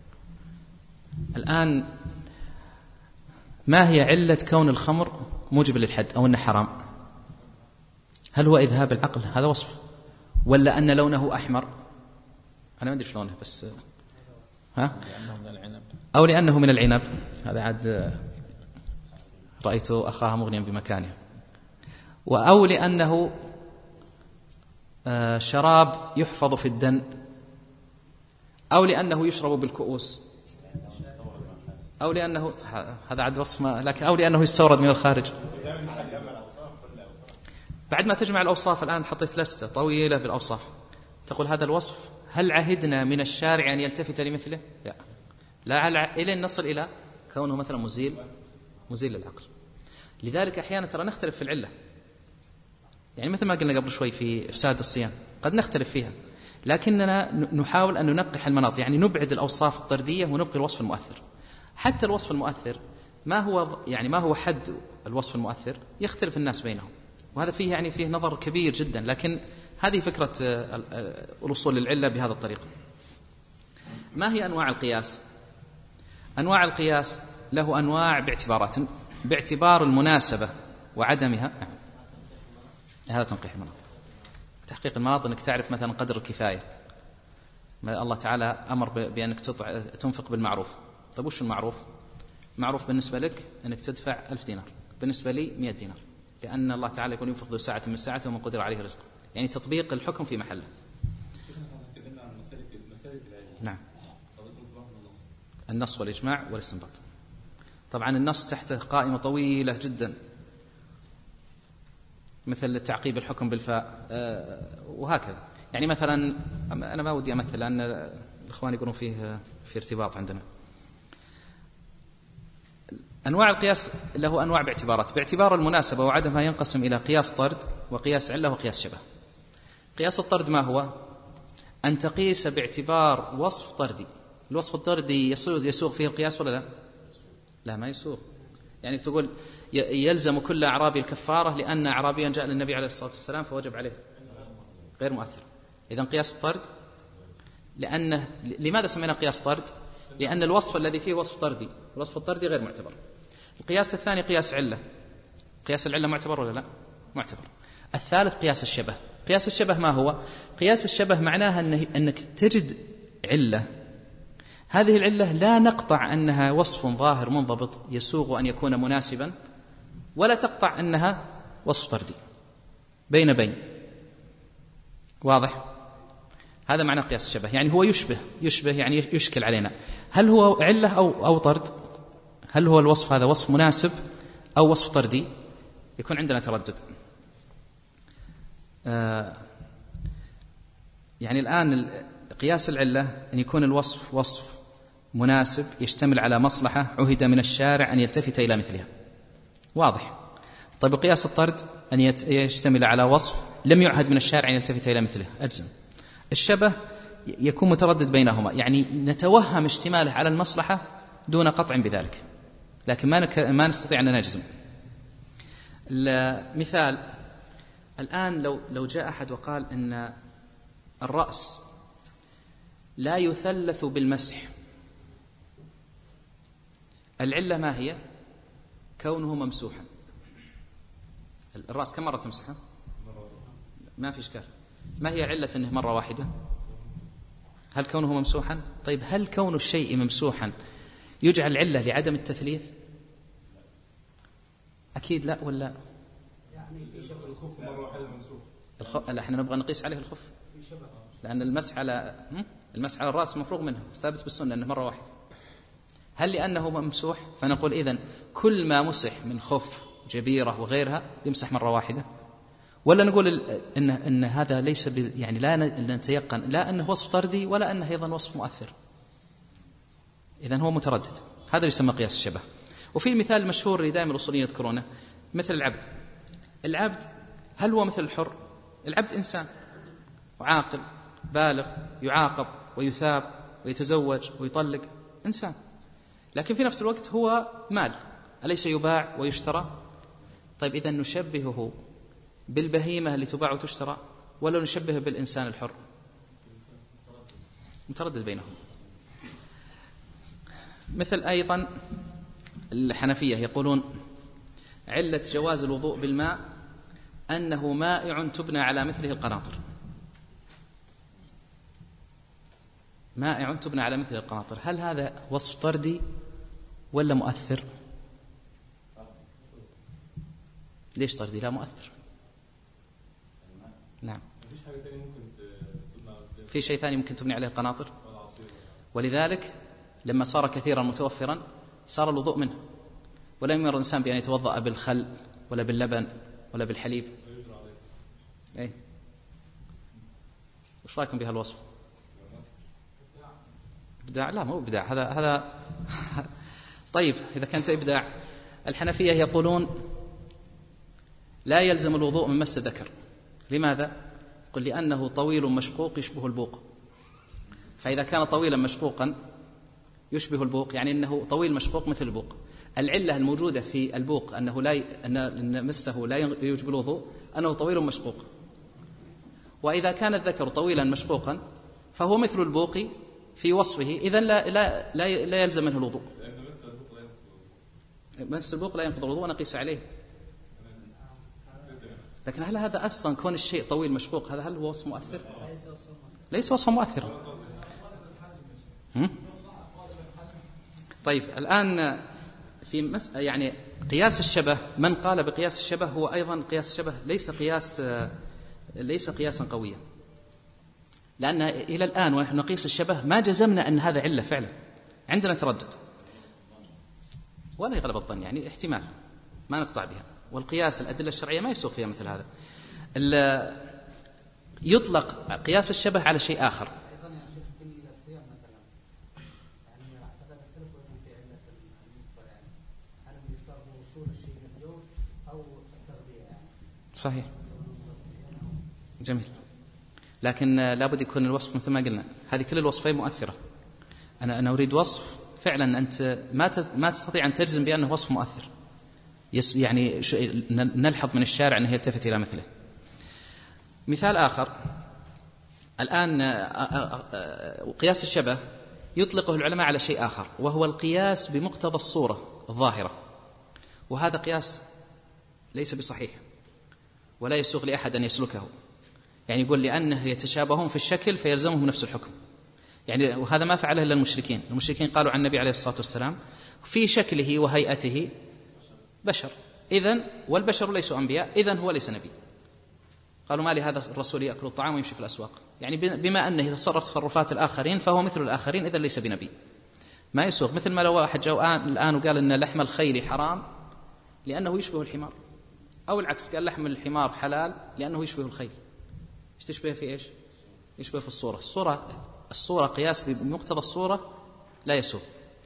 الآن ما هي علة كون الخمر موجب للحد أو أنه حرام؟ هل هو إذهاب العقل؟ هذا وصف، ولا أن لونه أحمر؟ أنا ما أدري شلونه بس ها؟ أو لأنه من العنب. هذا عاد رأيت أخاها مغنيا بمكانه. أو لأنه شراب يحفظ في الدن، أو لأنه يشرب بالكؤوس، أو لأنه هذا عاد وصف ما لكن أو لأنه يستورد من الخارج. بعد ما تجمع الأوصاف الآن حطيت لستة طويلة بالأوصاف، تقول هذا الوصف هل عهدنا من الشارع أن يلتفت لمثله؟ لا لا إلى أن نصل إلى كونه مثلا مزيل مزيل للعقل. لذلك أحيانا ترى نختلف في العلة، يعني مثل ما قلنا قبل شوي في إفساد الصيام قد نختلف فيها، لكننا نحاول أن ننقح المناط، يعني نبعد الأوصاف الطردية ونبقي الوصف المؤثر. حتى الوصف المؤثر ما هو يعني ما هو حد الوصف المؤثر يختلف الناس بينهم، وهذا فيه يعني فيه نظر كبير جدا، لكن هذه فكرة الوصول للعلة بهذا الطريقة. ما هي أنواع القياس؟ أنواع القياس له أنواع باعتبارات، باعتبار المناسبة وعدمها. هذا تنقيح المناط. تحقيق المناط أنك تعرف مثلا قدر الكفاية. الله تعالى أمر بأنك تنفق بالمعروف. طيب وش المعروف؟ معروف بالنسبة لك أنك تدفع ألف دينار، بالنسبة لي مئة دينار، لأن الله تعالى يقول ينفق ذو ساعة من ساعته ومن قدر عليه رزقه، يعني تطبيق الحكم في محله. نعم. النص والإجماع والاستنباط. طبعا النص تحته قائمة طويلة جدا، مثل تعقيب الحكم بالفاء وهكذا. يعني مثلا أنا ما ودي أمثل لأن الإخوان يقولون فيه في ارتباط عندنا. أنواع القياس له أنواع باعتبارات، باعتبار المناسبة وعدمها ينقسم إلى قياس طرد وقياس علة وقياس شبه. قياس الطرد ما هو؟ أن تقيس باعتبار وصف طردي. الوصف الطردي يسوغ فيه القياس ولا لا؟ لا ما يسوغ. يعني تقول يلزم كل أعرابي الكفارة لأن أعرابيا جاء للنبي عليه الصلاة والسلام فوجب عليه، غير مؤثر. إذن قياس الطرد لأنه لماذا سمينا قياس طرد؟ لأن الوصف الذي فيه وصف طردي، الوصف الطردي غير معتبر. القياس الثاني قياس علة. قياس العلة معتبر ولا لا؟ معتبر. الثالث قياس الشبه. قياس الشبه ما هو؟ قياس الشبه معناها أنك تجد علة، هذه العلة لا نقطع أنها وصف ظاهر منضبط يسوغ أن يكون مناسبا ولا تقطع أنها وصف طردي بين بين. واضح؟ هذا معنى قياس الشبه، يعني هو يشبه يشبه يعني يشكل علينا، هل هو علة أو أو طرد؟ هل هو الوصف هذا وصف مناسب أو وصف طردي؟ يكون عندنا تردد. آه يعني الآن قياس العلة أن يكون الوصف وصف مناسب يشتمل على مصلحة عهد من الشارع أن يلتفت إلى مثلها. واضح؟ طيب قياس الطرد أن يشتمل على وصف لم يعهد من الشارع أن يلتفت إلى مثله. أجزم. الشبه يكون متردد بينهما، يعني نتوهم اشتماله على المصلحة دون قطع بذلك، لكن ما نك... ما نستطيع أن نجزم. المثال الآن لو لو جاء أحد وقال إن الرأس لا يثلث بالمسح، العلة ما هي؟ كونه ممسوحا. الرأس كم مرة تمسحه؟ ما في إشكال. ما هي علة أنه مرة واحدة؟ هل كونه ممسوحا؟ طيب هل كون الشيء ممسوحا يجعل علة لعدم التثليث؟ أكيد لا ولا؟ يعني في شبه الخف مرة واحدة ممسوح. الخ... لا احنا نبغى نقيس عليه الخف، لأن المسح على المسح على الرأس مفروغ منه، ثابت بالسنة أنه مرة واحدة. هل لأنه ممسوح فنقول إذن كل ما مسح من خف جبيرة وغيرها يمسح مرة واحدة؟ ولا نقول إن, إن هذا ليس ب... يعني لا نتيقن لا أنه وصف طردي ولا أنه أيضا وصف مؤثر؟ إذن هو متردد. هذا يسمى قياس الشبه. وفي المثال المشهور اللي دائما الأصوليين يذكرونه مثل العبد. العبد هل هو مثل الحر؟ العبد إنسان وعاقل بالغ يعاقب ويثاب ويتزوج ويطلق، إنسان، لكن في نفس الوقت هو مال، أليس يباع ويشترى؟ طيب إذن نشبهه بالبهيمة اللي تباع وتشترى ولا نشبهه بالإنسان الحر؟ متردد بينهم. مثل أيضا الحنفية يقولون علة جواز الوضوء بالماء أنه مائع تبنى على مثله القناطر. مائع تبنى على مثل القناطر، هل هذا وصف طردي ولا مؤثر؟ ليش طردي لا مؤثر؟ نعم. في شيء ثاني ممكن تبني عليه القناطر، ولذلك لما صار كثيرا متوفرا صار الوضوء منه، ولا يمر الإنسان بأن يتوضأ بالخل ولا باللبن ولا بالحليب. أي وش رأيكم بهذا الوصف؟ إبداع؟ لا مو إبداع، هذا هذا طيب إذا كانت إبداع. الحنفية يقولون لا يلزم الوضوء من مس الذكر. لماذا؟ قل لأنه طويل مشقوق يشبه البوق، فإذا كان طويلا مشقوقا يشبه البوق يعني أنه طويل مشقوق مثل البوق. العلة الموجودة في البوق أنه لا ي... أن مسه لا يوجب الوضوء أنه طويل مشقوق، وإذا كان الذكر طويلا مشقوقا فهو مثل البوق في وصفه، إذن لا, لا, لا, لا يلزم منه الوضوء. مس البوق لا ينقض الوضوء ونقيس عليه. لكن هل هذا أصلا كون الشيء طويل مشقوق هذا هل هو وصف مؤثر؟ ليس وصف مؤثر. طيب الآن في مس... يعني قياس الشبه، من قال بقياس الشبه هو أيضا قياس الشبه ليس قياس ليس قياسا قويا، لأن إلى الآن ونحن نقيس الشبه ما جزمنا أن هذا علة فعلا، عندنا تردد ولا يغلب الظن، يعني احتمال ما نقطع بها. والقياس الأدلة الشرعية ما يسوق فيها مثل هذا. يطلق قياس الشبه على شيء آخر. صحيح، جميل، لكن لابد يكون الوصف مثل ما قلنا، هذه كل الوصفين مؤثرة. أنا أنا أريد وصف فعلا أنت ما ما تستطيع أن تجزم بأنه وصف مؤثر، يعني نلحظ من الشارع أنه يلتفت إلى مثله. مثال آخر الآن قياس الشبه يطلقه العلماء على شيء آخر، وهو القياس بمقتضى الصورة الظاهرة، وهذا قياس ليس بصحيح ولا يسوغ لأحد أن يسلكه. يعني يقول لأنه يتشابهون في الشكل فيلزمهم نفس الحكم، يعني وهذا ما فعله إلا المشركين. المشركين قالوا عن النبي عليه الصلاة والسلام في شكله وهيئته بشر، إذن والبشر ليسوا أنبياء إذن هو ليس نبي. قالوا ما لهذا الرسول يأكل الطعام ويمشي في الأسواق، يعني بما أنه يتصرف تصرفات الآخرين فهو مثل الآخرين إذن ليس بنبي. ما يسوق، مثل ما لو واحد جاء الآن وقال إن لحم الخيل حرام لأنه يشبه الحمار، أو العكس قال لحم الحمار حلال لأنه يشبه الخيل. إيش تشبه في إيش؟ يشبه في الصورة. الصورة الصورة قياس بمقتضى الصورة لا يسوق.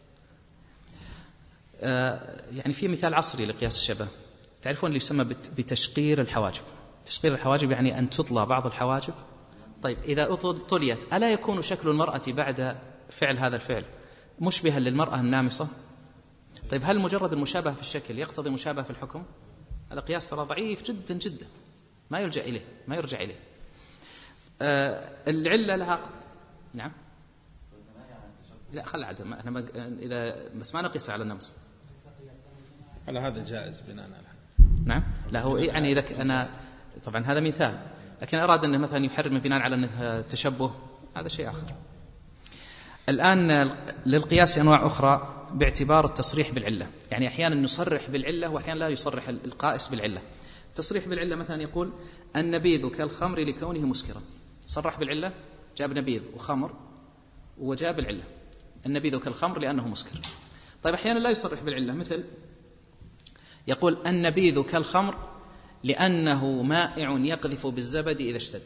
آه يعني في مثال عصري لقياس الشبه، تعرفون اللي يسمى بتشقير الحواجب. تشقير الحواجب يعني أن تطلى بعض الحواجب. طيب إذا طليت ألا يكون شكل المرأة بعد فعل هذا الفعل مشبها للمرأة النامصة؟ طيب هل مجرد المشابهة في الشكل يقتضي مشابهة في الحكم؟ هذا قياس ترى ضعيف جدا جدا، ما يلجأ إليه، ما يرجع إليه. آه العلة لها نعم لا خل عدم احنا ما... اذا بس ما نقيس على النمص على هذا جائز بناء على نعم. لا هو يعني اذا انا طبعا هذا مثال، لكن اراد انه مثلا يحرم بناء على انه تشبه، هذا شيء اخر. الان للقياس انواع اخرى باعتبار التصريح بالعله، يعني احيانا نصرح بالعله واحيانا لا يصرح القائس بالعله. التصريح بالعله مثلا يقول النبيذ كالخمر لكونه مسكرا، صرح بالعله جاب نبيذ وخمر وجاب العله، النبيذ كالخمر لأنه مسكر. طيب أحيانا لا يصرح بالعلة، مثل يقول النبيذ كالخمر لأنه مائع يقذف بالزبد إذا اشتد.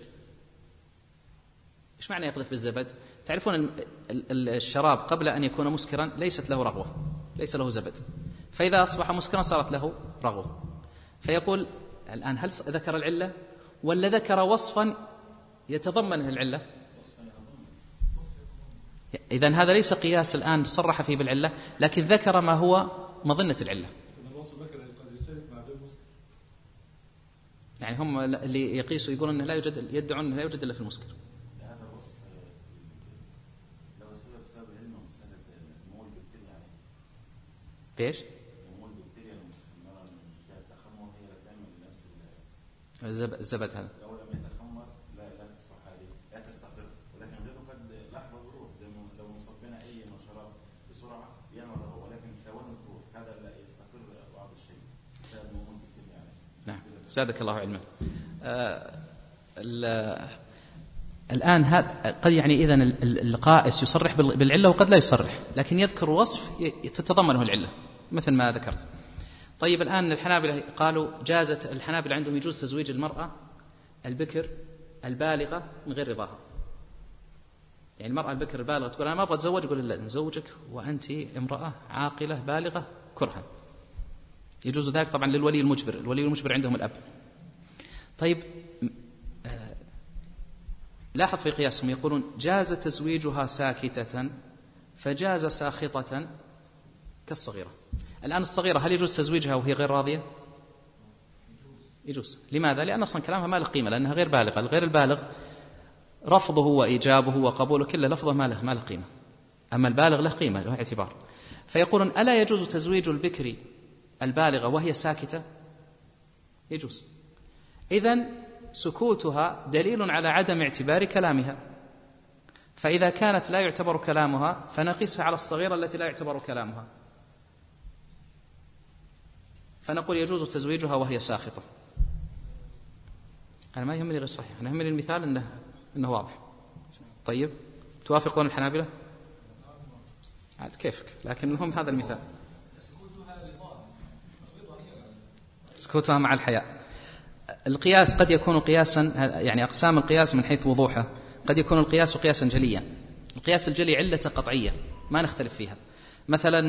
إيش معنى يقذف بالزبد؟ تعرفون الشراب قبل أن يكون مسكرا ليست له رغوة، ليس له زبد، فإذا أصبح مسكرا صارت له رغوة. فيقول الآن هل ذكر العلة ولا ذكر وصفا يتضمن العلة؟ إذن هذا ليس قياس الآن صرح فيه بالعلة، لكن ذكر ما هو مظنة العلة. يعني هم اللي يقيسوا يقولون أنه لا يوجد، يدعون أنه لا يوجد إلا في المسكر. بإيش؟ الزبد هذا زادك الله علما. آه الآن هذا قد يعني إذن القائس يصرح بالعلة وقد لا يصرح، لكن يذكر وصف تتضمنه العلة مثل ما ذكرت. طيب الآن الحنابلة قالوا جازت، الحنابلة عندهم يجوز تزويج المرأة البكر البالغة من غير رضاها. يعني المرأة البكر البالغة تقول أنا ما أبغى أتزوج، يقول لا نزوجك وأنت امرأة عاقلة بالغة كرها. يجوز ذلك طبعا للولي المجبر، الولي المجبر عندهم الأب. طيب آه لاحظ في قياسهم يقولون جاز تزويجها ساكتة فجاز ساخطة كالصغيرة. الآن الصغيرة هل يجوز تزويجها وهي غير راضية؟ يجوز. لماذا؟ لأن أصلا كلامها ما له قيمة، لأنها غير بالغة. الغير البالغ رفضه وإيجابه وقبوله كله لفظه ما له ما له قيمة، أما البالغ له قيمة له اعتبار. فيقولون ألا يجوز تزويج البكر البالغة وهي ساكتة؟ يجوز. إذن سكوتها دليل على عدم اعتبار كلامها، فإذا كانت لا يعتبر كلامها فنقيسها على الصغيرة التي لا يعتبر كلامها، فنقول يجوز تزويجها وهي ساخطة. أنا ما يهمني غير صحيح، أنا يهمني المثال إنه, إنه واضح. طيب توافقون الحنابلة؟ عاد كيفك، لكن المهم هذا المثال. سكوتها مع الحياء. القياس قد يكون قياسا، يعني أقسام القياس من حيث وضوحه، قد يكون القياس قياسا جليا. القياس الجلي علة قطعية ما نختلف فيها. مثلا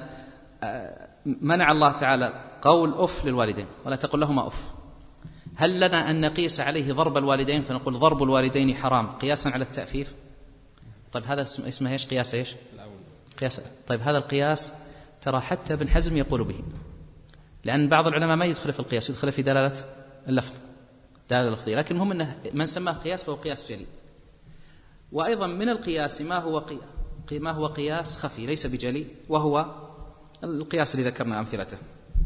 منع الله تعالى قول أف للوالدين ولا تقل لهما أف، هل لنا أن نقيس عليه ضرب الوالدين فنقول ضرب الوالدين حرام قياسا على التأفيف؟ طيب هذا اسمه إيش؟ قياس إيش؟ قياس. طيب هذا القياس ترى حتى ابن حزم يقول به، لأن بعض العلماء ما يدخل في القياس، يدخل في دلالة اللفظ، دلالة لفظية، لكن المهم أنه من سماه قياس فهو قياس جلي. وأيضا من القياس ما هو قياس ما هو قياس خفي ليس بجلي، وهو القياس اللي ذكرنا أمثلته.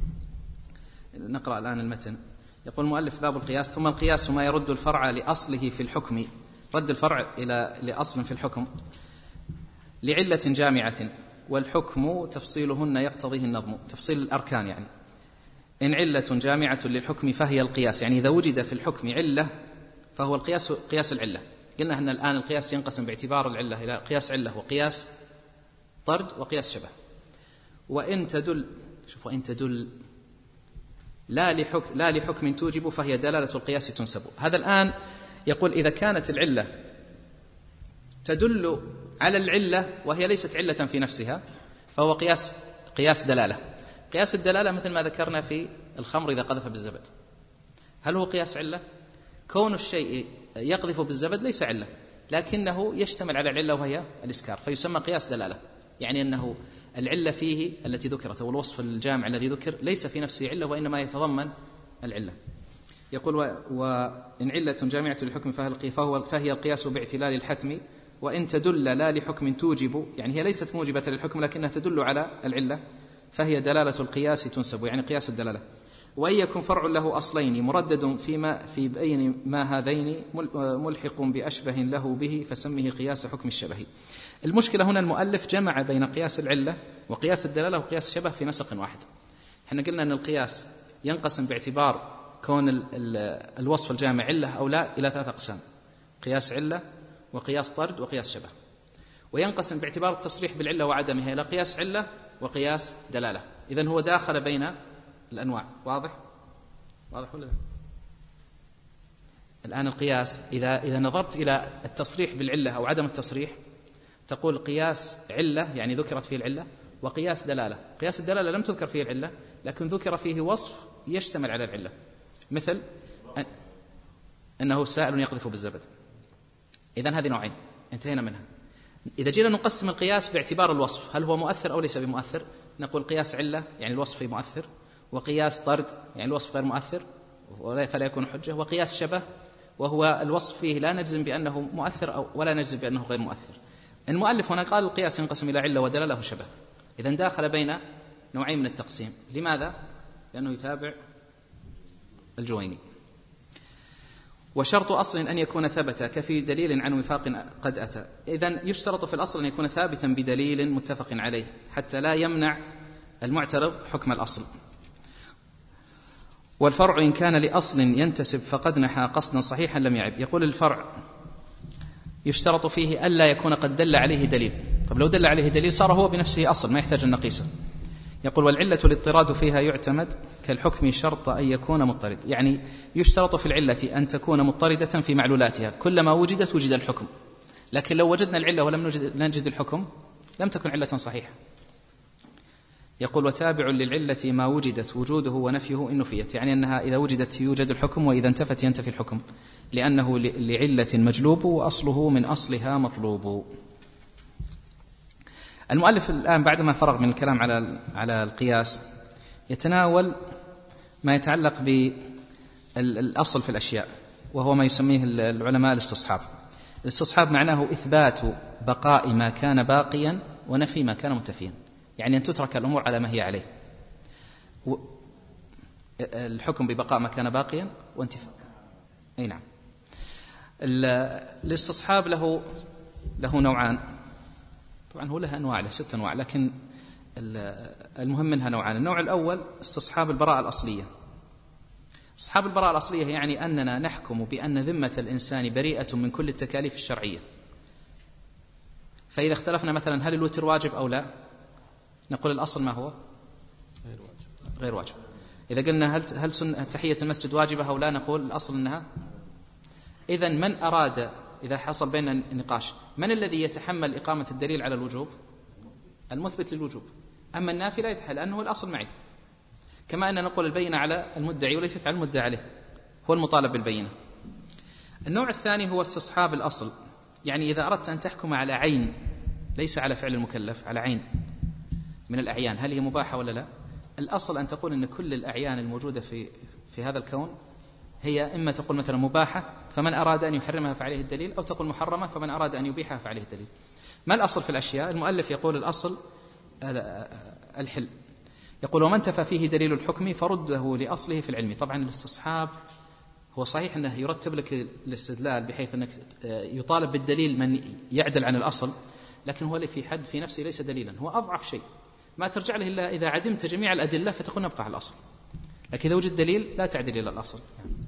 نقرأ الآن المتن. يقول المؤلف باب القياس: ثم القياس ما يرد الفرع لأصله في الحكم، رد الفرع إلى لأصل في الحكم لعلة جامعة، والحكم تفصيلهن يقتضيه النظم، تفصيل الأركان يعني. إن علة جامعة للحكم فهي القياس، يعني إذا وجد في الحكم علة فهو القياس قياس العلة. قلنا أن الآن القياس ينقسم باعتبار العلة إلى قياس علة وقياس طرد وقياس شبه. وإن تدل شوف وإن تدل لا لحكم, لا لحكم توجب فهي دلالة القياس تنسب. هذا الآن يقول إذا كانت العلة تدل على العلة وهي ليست علة في نفسها فهو قياس قياس دلالة. قياس الدلالة مثل ما ذكرنا في الخمر إذا قذف بالزبد، هل هو قياس علة؟ كون الشيء يقذف بالزبد ليس علة، لكنه يشتمل على العلة وهي الإسكار، فيسمى قياس دلالة. يعني أنه العلة فيه التي ذكرت والوصف الجامع الذي ذكر ليس في نفسه علة وإنما يتضمن العلة. يقول وإن علة جامعة للحكم فهو فهي القياس باعتلال الحتم، وإن تدل لا لحكم توجب، يعني هي ليست موجبة للحكم لكنها تدل على العلة، فهي دلالة القياس تنسب، يعني قياس الدلالة. وإن يكن فرع له أصلين مردد فيما في بين ما هذين ملحق بأشبه له به فسمه قياس حكم الشبه. المشكلة هنا المؤلف جمع بين قياس العلة وقياس الدلالة وقياس الشبه في نسق واحد. احنا قلنا أن القياس ينقسم باعتبار كون ال ال الوصف الجامع علة أو لا إلى ثلاث أقسام: قياس علة وقياس طرد وقياس شبه. وينقسم باعتبار التصريح بالعلة وعدمها إلى قياس علة وقياس دلالة. إذن هو داخل بين الأنواع. واضح؟ واضح ولا لا؟ الآن القياس إذا إذا نظرت إلى التصريح بالعلة أو عدم التصريح تقول قياس علة يعني ذكرت فيه العلة، وقياس دلالة. قياس الدلالة لم تذكر فيه العلة لكن ذكر فيه وصف يشتمل على العلة، مثل أنه سائل يقذف بالزبد. إذن هذه نوعين انتهينا منها. إذا جينا نقسم القياس باعتبار الوصف هل هو مؤثر أو ليس بمؤثر، نقول قياس علة يعني الوصف فيه مؤثر، وقياس طرد يعني الوصف غير مؤثر فلا يكون حجة، وقياس شبه وهو الوصف فيه لا نجزم بأنه مؤثر أو ولا نجزم بأنه غير مؤثر. المؤلف هنا قال القياس ينقسم إلى علة ودلالة وشبه، إذن داخل بين نوعين من التقسيم. لماذا؟ لأنه يتابع الجويني. وشرط أصل أن يكون ثبت كفي دليل عن وفاق قد أتى. إذن يشترط في الأصل أن يكون ثابتا بدليل متفق عليه حتى لا يمنع المعترض حكم الأصل. والفرع إن كان لأصل ينتسب فقد نحى قصدا صحيحا لم يعب. يقول الفرع يشترط فيه ألا يكون قد دل عليه دليل. طب لو دل عليه دليل صار هو بنفسه أصل ما يحتاج النقيسة. يقول والعلة الاضطراد فيها يعتمد كالحكم شرط أن يكون مضطرد، يعني يشترط في العلة أن تكون مضطردة في معلولاتها، كلما وجدت وجد الحكم، لكن لو وجدنا العلة ولم نجد, نجد الحكم لم تكن علة صحيحة. يقول وتابع للعلة ما وجدت وجوده ونفيه إن نفيت، يعني أنها إذا وجدت يوجد الحكم وإذا انتفت ينتفي الحكم، لأنه لعلة مجلوب وأصله من أصلها مطلوب. المؤلف الآن بعدما فرغ من الكلام على على القياس يتناول ما يتعلق بالأصل في الأشياء، وهو ما يسميه العلماء الاستصحاب. الاستصحاب معناه إثبات بقاء ما كان باقيا ونفي ما كان متفيا، يعني أن تترك الأمور على ما هي عليه. الحكم ببقاء ما كان باقيا وانتفاء. أي نعم. الاستصحاب له له نوعان، طبعا هو لها أنواع، له ست أنواع، لكن المهم منها نوعان. النوع الأول استصحاب البراءة الأصلية. استصحاب البراءة الأصلية يعني أننا نحكم بأن ذمة الإنسان بريئة من كل التكاليف الشرعية، فإذا اختلفنا مثلا هل الوتر واجب أو لا، نقول الأصل ما هو؟ غير واجب. غير واجب. إذا قلنا هل هل سنة تحية المسجد واجبة أو لا، نقول الأصل أنها. إذن من أراد، إذا حصل بيننا النقاش، من الذي يتحمل إقامة الدليل على الوجوب؟ المثبت للوجوب. أما النافي لا يتحمل لأنه الأصل معي. كما أن نقول البينة على المدعي وليست على المدعى عليه، هو المطالب بالبينة. النوع الثاني هو استصحاب الأصل، يعني إذا أردت أن تحكم على عين ليس على فعل المكلف، على عين من الأعيان هل هي مباحة ولا لا، الأصل أن تقول أن كل الأعيان الموجودة في في هذا الكون هي إما تقول مثلا مباحة فمن أراد أن يحرمها فعليه الدليل، أو تقول محرمة فمن أراد أن يبيحها فعليه الدليل. ما الأصل في الأشياء؟ المؤلف يقول الأصل الحل. يقول ومن تفى فيه دليل الحكم فرده لأصله في العلم. طبعا الاستصحاب هو صحيح أنه يرتب لك الاستدلال بحيث أنك يطالب بالدليل من يعدل عن الأصل، لكن هو في حد في نفسه ليس دليلا، هو أضعف شيء، ما ترجع له إلا إذا عدمت جميع الأدلة فتكون نبقى على الأصل. لكن إذا وجد دليل لا تعدل إلى الأصل.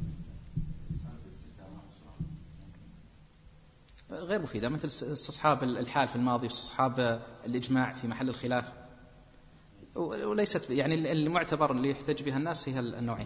غير مفيدة، مثل استصحاب الحال في الماضي واستصحاب الإجماع في محل الخلاف، وليست يعني المعتبر اللي يحتج بها الناس هي النوعين.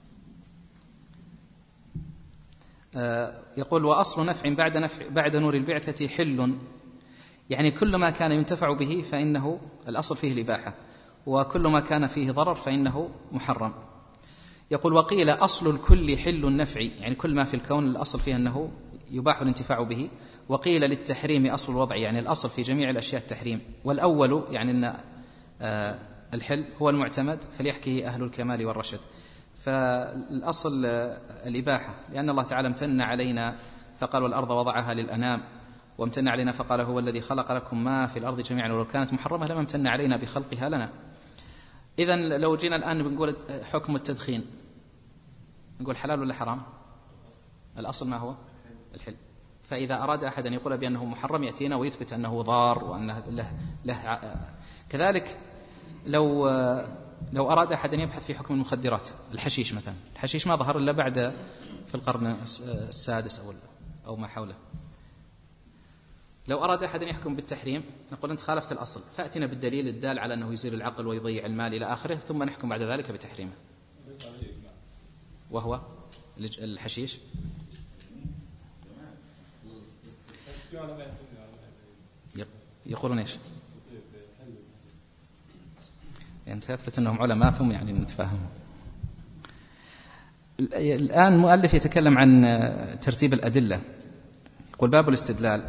يقول وأصل نفع بعد نفع بعد نور البعثة حل، يعني كل ما كان ينتفع به فإنه الأصل فيه الإباحة، وكل ما كان فيه ضرر فإنه محرم. يقول وقيل أصل الكل حل النفع، يعني كل ما في الكون الأصل فيه أنه يباح الانتفاع به. وقيل للتحريم أصل الوضع، يعني الأصل في جميع الأشياء التحريم، والأول يعني أن الحل هو المعتمد فليحكيه أهل الكمال والرشد. فالأصل الإباحة، لأن الله تعالى امتن علينا فقال والأرض وضعها للأنام، وامتن علينا فقال هو الذي خلق لكم ما في الأرض جميعا، ولو كانت محرمة لما امتن علينا بخلقها لنا. إذن لو جينا الآن بنقول حكم التدخين، نقول حلال ولا حرام؟ الأصل ما هو؟ الحل. فإذا أراد أحد أن يقول بأنه محرم يأتينا ويثبت أنه ضار وأنه له, له كذلك لو لو أراد أحد أن يبحث في حكم المخدرات، الحشيش مثلا، الحشيش ما ظهر إلا بعد في القرن السادس أو أو ما حوله. لو أراد أحد أن يحكم بالتحريم نقول أنت خالفت الأصل، فأتنا بالدليل الدال على أنه يزيل العقل ويضيع المال إلى آخره، ثم نحكم بعد ذلك بتحريمه. وهو الحشيش. يقولون إيش؟ يعني تثبت أنهم علماء ثم يعني نتفاهم. الآن المؤلف يتكلم عن ترتيب الأدلة. يقول باب الاستدلال،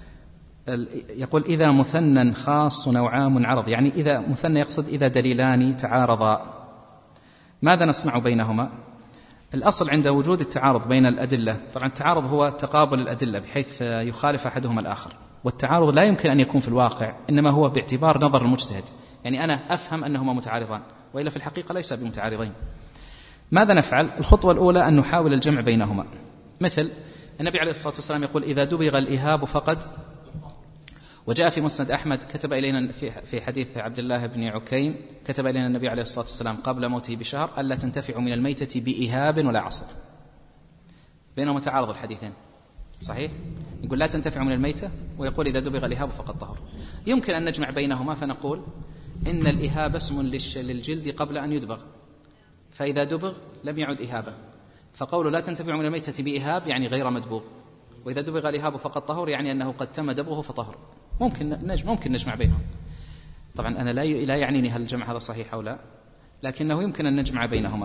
يقول إذا مثنى خاص نوعا منعرض، يعني إذا مثنى يقصد إذا دليلان تعارضا ماذا نصنع بينهما؟ الأصل عند وجود التعارض بين الأدلة، طبعا التعارض هو تقابل الأدلة بحيث يخالف أحدهما الآخر، والتعارض لا يمكن أن يكون في الواقع، إنما هو باعتبار نظر المجتهد، يعني أنا أفهم أنهما متعارضان وإلا في الحقيقة ليس بمتعارضين. ماذا نفعل؟ الخطوة الأولى أن نحاول الجمع بينهما. مثل النبي عليه الصلاة والسلام يقول إذا دبغ الإهاب فقد، وجاء في مسند أحمد كتب إلينا في حديث عبد الله بن عكيم كتب إلينا النبي عليه الصلاة والسلام قبل موته بشهر ألا تنتفعوا من الميتة بإهاب ولا عصر. بينهما تعارض الحديثين صحيح؟ يقول لا تنتفع من الميتة، ويقول إذا دبغ الإهاب فقد طهر. يمكن أن نجمع بينهما فنقول إن الإهاب اسم للجلد قبل أن يدبغ، فإذا دبغ لم يعد إهابا، فقول لا تنتفع من الميتة بإهاب يعني غير مدبوغ، وإذا دبغ الإهاب فقد طهر يعني أنه قد تم دبغه فطهر. ممكن نجمع ممكن نجمع بينهم. طبعا أنا لا لا يعنيني هل الجمع هذا صحيح أو لا، لكنه يمكن أن نجمع بينهما.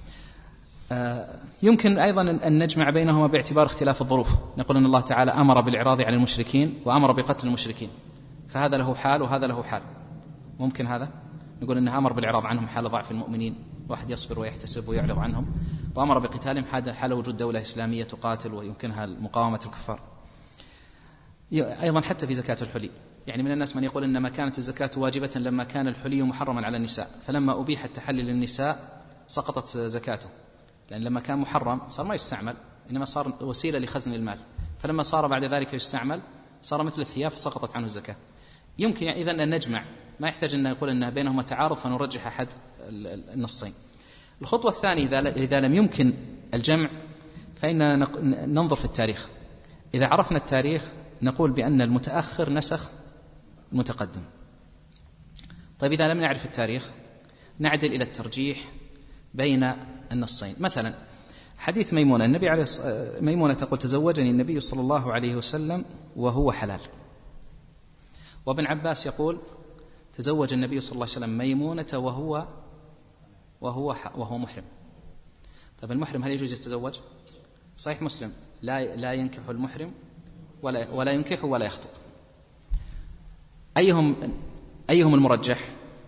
آه يمكن أيضا أن نجمع بينهما باعتبار اختلاف الظروف. نقول أن الله تعالى أمر بالإعراض عن المشركين وأمر بقتل المشركين، فهذا له حال وهذا له حال. ممكن هذا نقول أنه أمر بالإعراض عنهم حال ضعف المؤمنين، واحد يصبر ويحتسب ويعرض عنهم، وأمر بقتالهم حال وجود دولة إسلامية تقاتل ويمكنها مقاومة الكفار. أيضا حتى في زكاة الحلي، يعني من الناس من يقول إنما كانت الزكاة واجبة لما كان الحلي محرما على النساء، فلما أبيح التحلي للنساء سقطت زكاته، لأن لما كان محرم صار ما يستعمل، إنما صار وسيلة لخزن المال، فلما صار بعد ذلك يستعمل صار مثل الثياب فسقطت عنه الزكاة. يمكن يعني إذن أن نجمع، ما يحتاج أن نقول أن بينهما تعارض فنرجح أحد النصين. الخطوة الثانية إذا لم يمكن الجمع فإننا ننظر في التاريخ. إذا عرفنا التاريخ نقول بأن المتأخر نسخ المتقدم. طيب إذا لم نعرف التاريخ نعدل إلى الترجيح بين النصين. مثلا حديث ميمونة، النبي عليه ميمونة تقول تزوجني النبي صلى الله عليه وسلم وهو حلال، وابن عباس يقول تزوج النبي صلى الله عليه وسلم ميمونة وهو وهو وهو محرم. طيب المحرم هل يجوز يتزوج؟ صحيح مسلم لا لا ينكح المحرم ولا ولا ينكح ولا يخطب. أيهم أيهم المرجح؟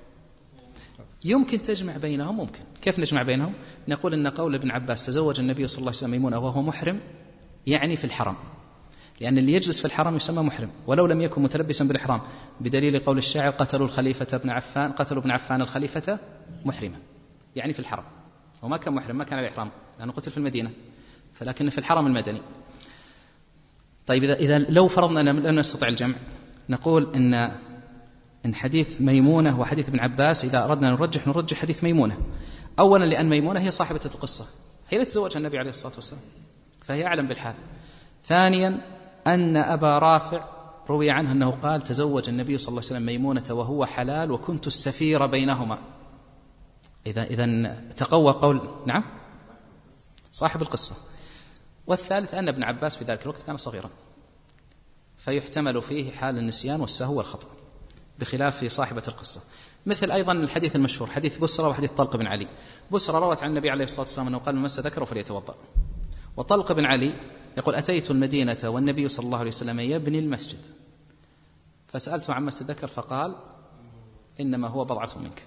يمكن تجمع بينهم. ممكن. كيف نجمع بينهم؟ نقول إن قول ابن عباس تزوج النبي صلى الله عليه وسلم ميمونة وهو محرم يعني في الحرم، لأن اللي يجلس في الحرم يسمى محرم ولو لم يكن متلبسا بالإحرام، بدليل قول الشاعر قتلوا الخليفة ابن عفان قتلوا ابن عفان الخليفة محرما، يعني في الحرم. وما كان محرم، ما كان الإحرام لأنه قتل في المدينة، فلكن في الحرم المدني. طيب إذا, إذا لو فرضنا أن لم نستطع الجمع نقول إن إن حديث ميمونة وحديث ابن عباس إذا أردنا نرجح نرجح حديث ميمونة. أولا لأن ميمونة هي صاحبة القصة، هي التي تزوجها النبي عليه الصلاة والسلام، فهي أعلم بالحال. ثانيا أن أبا رافع روي عنه أنه قال تزوج النبي صلى الله عليه وسلم ميمونة وهو حلال وكنت السفير بينهما. إذا إذن تقوى قول نعم صاحب القصة. والثالث أن ابن عباس في ذلك الوقت كان صغيرا، فيحتمل فيه حال النسيان والسهو والخطأ بخلاف في صاحبة القصة. مثل أيضا الحديث المشهور حديث بسرة وحديث طلق بن علي. بسرة روت عن النبي عليه الصلاة والسلام أنه قال من مس ذكره فليتوضأ، وطلق بن علي يقول أتيت المدينة والنبي صلى الله عليه وسلم يبني المسجد فسألته عن مس الذكر فقال إنما هو بضعة منك.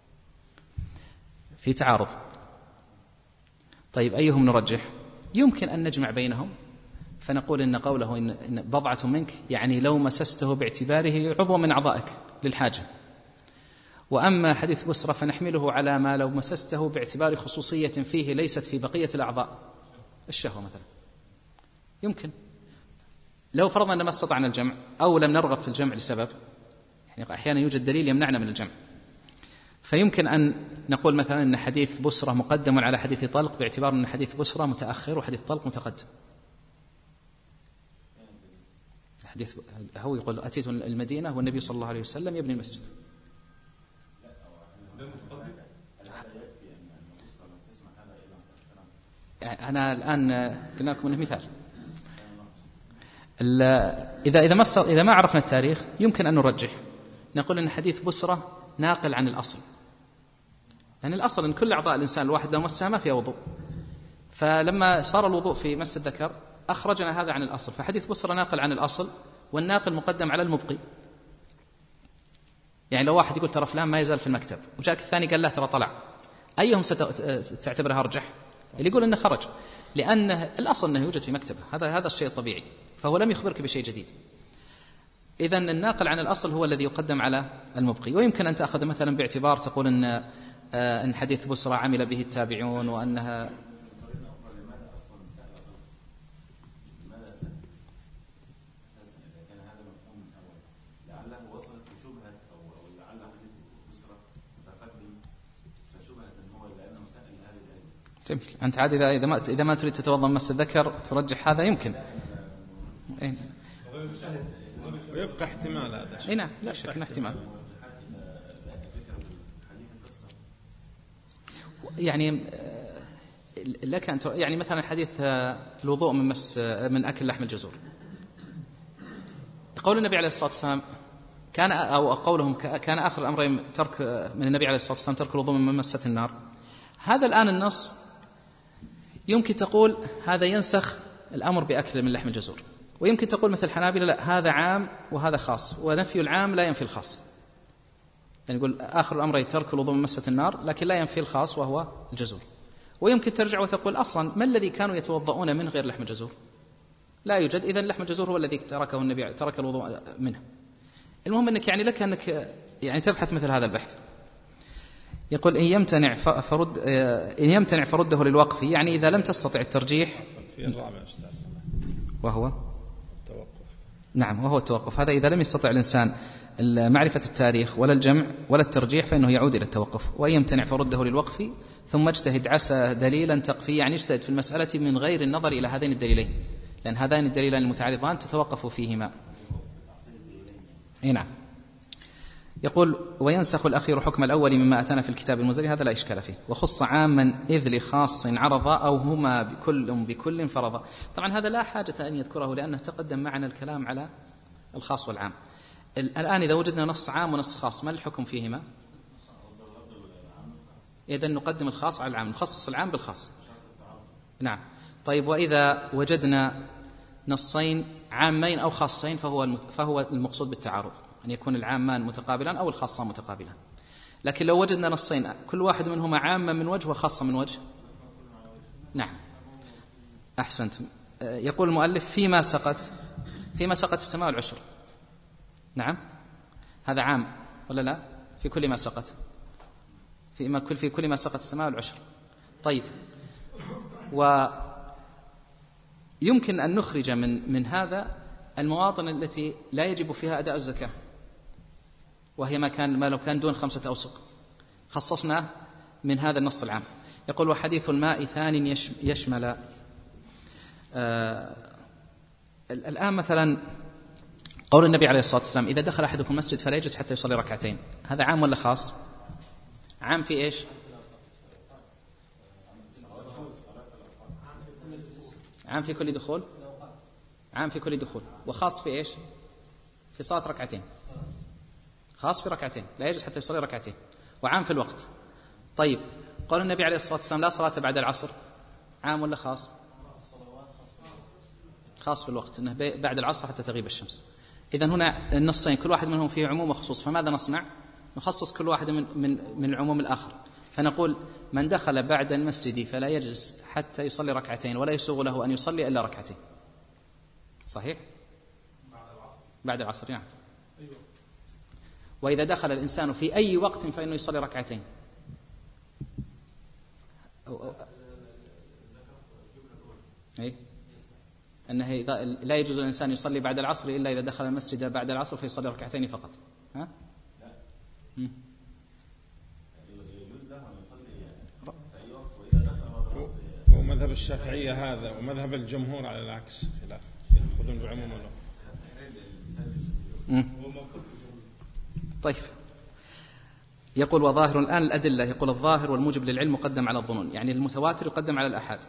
في تعارض. طيب أيهم نرجح؟ يمكن أن نجمع بينهم فنقول إن قوله إن بضعة منك يعني لو مسسته باعتباره عضو من أعضائك للحاجة، وأما حديث بسرة فنحمله على ما لو مسسته باعتبار خصوصية فيه ليست في بقية الأعضاء، الشهوة مثلا. يمكن لو فرضنا أن ما استطعنا الجمع أو لم نرغب في الجمع لسبب، يعني أحيانا يوجد دليل يمنعنا من الجمع، فيمكن أن نقول مثلا أن حديث بسرة مقدم على حديث طلق باعتبار أن حديث بسرة متأخر وحديث طلق متقدم. حديث هو يقول أتيت المدينة والنبي صلى الله عليه وسلم يبني المسجد. أنا الآن قلنا لكم أنه مثال. إذا إذا ما إذا ما عرفنا التاريخ يمكن أن نرجح، نقول أن حديث بسرة ناقل عن الأصل، لأن يعني الأصل أن كل أعضاء الإنسان الواحد لو مسها ما فيها وضوء، فلما صار الوضوء في مس الذكر أخرجنا هذا عن الأصل، فحديث بسرة ناقل عن الأصل والناقل مقدم على المبقي. يعني لو واحد يقول ترى فلان ما يزال في المكتب وجاءك الثاني قال لا ترى طلع، أيهم ستعتبرها أرجح؟ اللي يقول أنه خرج، لأن الأصل أنه يوجد في مكتبه، هذا هذا الشيء الطبيعي، فهو لم يخبرك بشيء جديد. إذن الناقل عن الأصل هو الذي يقدم على المبقي. ويمكن أن تأخذ مثلا باعتبار تقول أن أن حديث بسرة عمل به التابعون وأنها جميل. أنت عاد إذا إذا ما إذا ما تريد تتوضأ مس الذكر ترجح هذا يمكن. إيه؟ ويبقى احتمال هذا. إيه نعم لا شك إن احتمال. يعني لك أن يعني مثلا حديث الوضوء من مس من أكل لحم الجزور. قول النبي عليه الصلاة والسلام كان أو قولهم كان آخر الأمرين ترك من النبي عليه الصلاة والسلام ترك الوضوء من مسة النار. هذا الآن النص يمكن تقول هذا ينسخ الأمر بأكل من لحم الجزور، ويمكن تقول مثل الحنابلة لا هذا عام وهذا خاص، ونفي العام لا ينفي الخاص. يعني يقول آخر الأمرين ترك الوضوء من مسة النار لكن لا ينفي الخاص وهو الجزور. ويمكن ترجع وتقول أصلا ما الذي كانوا يتوضؤون من غير لحم الجزور؟ لا يوجد، إذن لحم الجزور هو الذي تركه النبي ترك الوضوء منه. المهم أنك يعني لك أنك يعني تبحث مثل هذا البحث. يقول إن يمتنع فرد إن يمتنع فرده للوقف، يعني إذا لم تستطع الترجيح في الرابع وهو التوقف. نعم وهو التوقف. هذا إذا لم يستطع الإنسان معرفة التاريخ ولا الجمع ولا الترجيح فإنه يعود إلى التوقف. وإن يمتنع فرده للوقف ثم اجتهد عسى دليلا تقفي، يعني اجتهد في المسألة من غير النظر إلى هذين الدليلين، لأن هذين الدليلان المتعارضان تتوقف فيهما. نعم. يقول وينسخ الأخير حكم الأول مما أتانا في الكتاب المنزل، هذا لا إشكال فيه. وخص عاما إذ لخاص عرض أو هما بكل بكل فرض. طبعا هذا لا حاجة أن يذكره لأنه تقدم معنا الكلام على الخاص والعام. الآن إذا وجدنا نص عام ونص خاص ما الحكم فيهما؟ إذن نقدم الخاص على العام، نخصص العام بالخاص. نعم. طيب وإذا وجدنا نصين عامين أو خاصين فهو فهو المقصود بالتعارض أن يكون العامان متقابلان أو الخاصان متقابلان. لكن لو وجدنا نصين كل واحد منهما عاما من وجه وخاصة من وجه. نعم أحسنت. يقول المؤلف فيما سقط فيما سقط السماء والعشر. نعم هذا عام ولا لا؟ في كل ما سقط في كل في كل ما سقط السماء والعشر. طيب ويمكن أن نخرج من من هذا المواطن التي لا يجب فيها أداء الزكاة، وهي ما كان ما لو كان دون خمسة أوسق خصصناه من هذا النص العام. يقول وحديث الماء ثان يشمل آه الآن مثلا قول النبي عليه الصلاة والسلام إذا دخل أحدكم مسجد فلا يجلس حتى يصلي ركعتين، هذا عام ولا خاص؟ عام في إيش؟ عام في كل دخول، عام في كل دخول، وخاص في إيش؟ في صلاة ركعتين، خاص في ركعتين لا يجلس حتى يصلي ركعتين، وعام في الوقت. طيب قال النبي عليه الصلاة والسلام لا صلاة بعد العصر، عام ولا خاص؟ خاص في الوقت، أنه بعد العصر حتى تغيب الشمس. إذن هنا النصين كل واحد منهم فيه عموم وخصوص، فماذا نصنع؟ نخصص كل واحد من, من, من العموم الآخر، فنقول من دخل بعد المسجد فلا يجلس حتى يصلي ركعتين ولا يسوغ له أن يصلي إلا ركعتين. صحيح؟ بعد العصر يعني. وإذا دخل الإنسان في أي وقت فإنه يصلي ركعتين. أي أنه لا يجوز الإنسان يصلي بعد العصر إلا إذا دخل المسجد بعد العصر فيصلي ركعتين فقط. ها؟ لا. يجوز له أن يصلي في أي وقت وإذا دخل. ومذهب الشافعية هذا، ومذهب الجمهور على العكس خلاف، يأخذون بعموم الوقت. طيب يقول وظاهر الآن الأدلة، يقول الظاهر والموجب للعلم مقدم على الظنون، يعني المتواتر يقدم على الأحاد،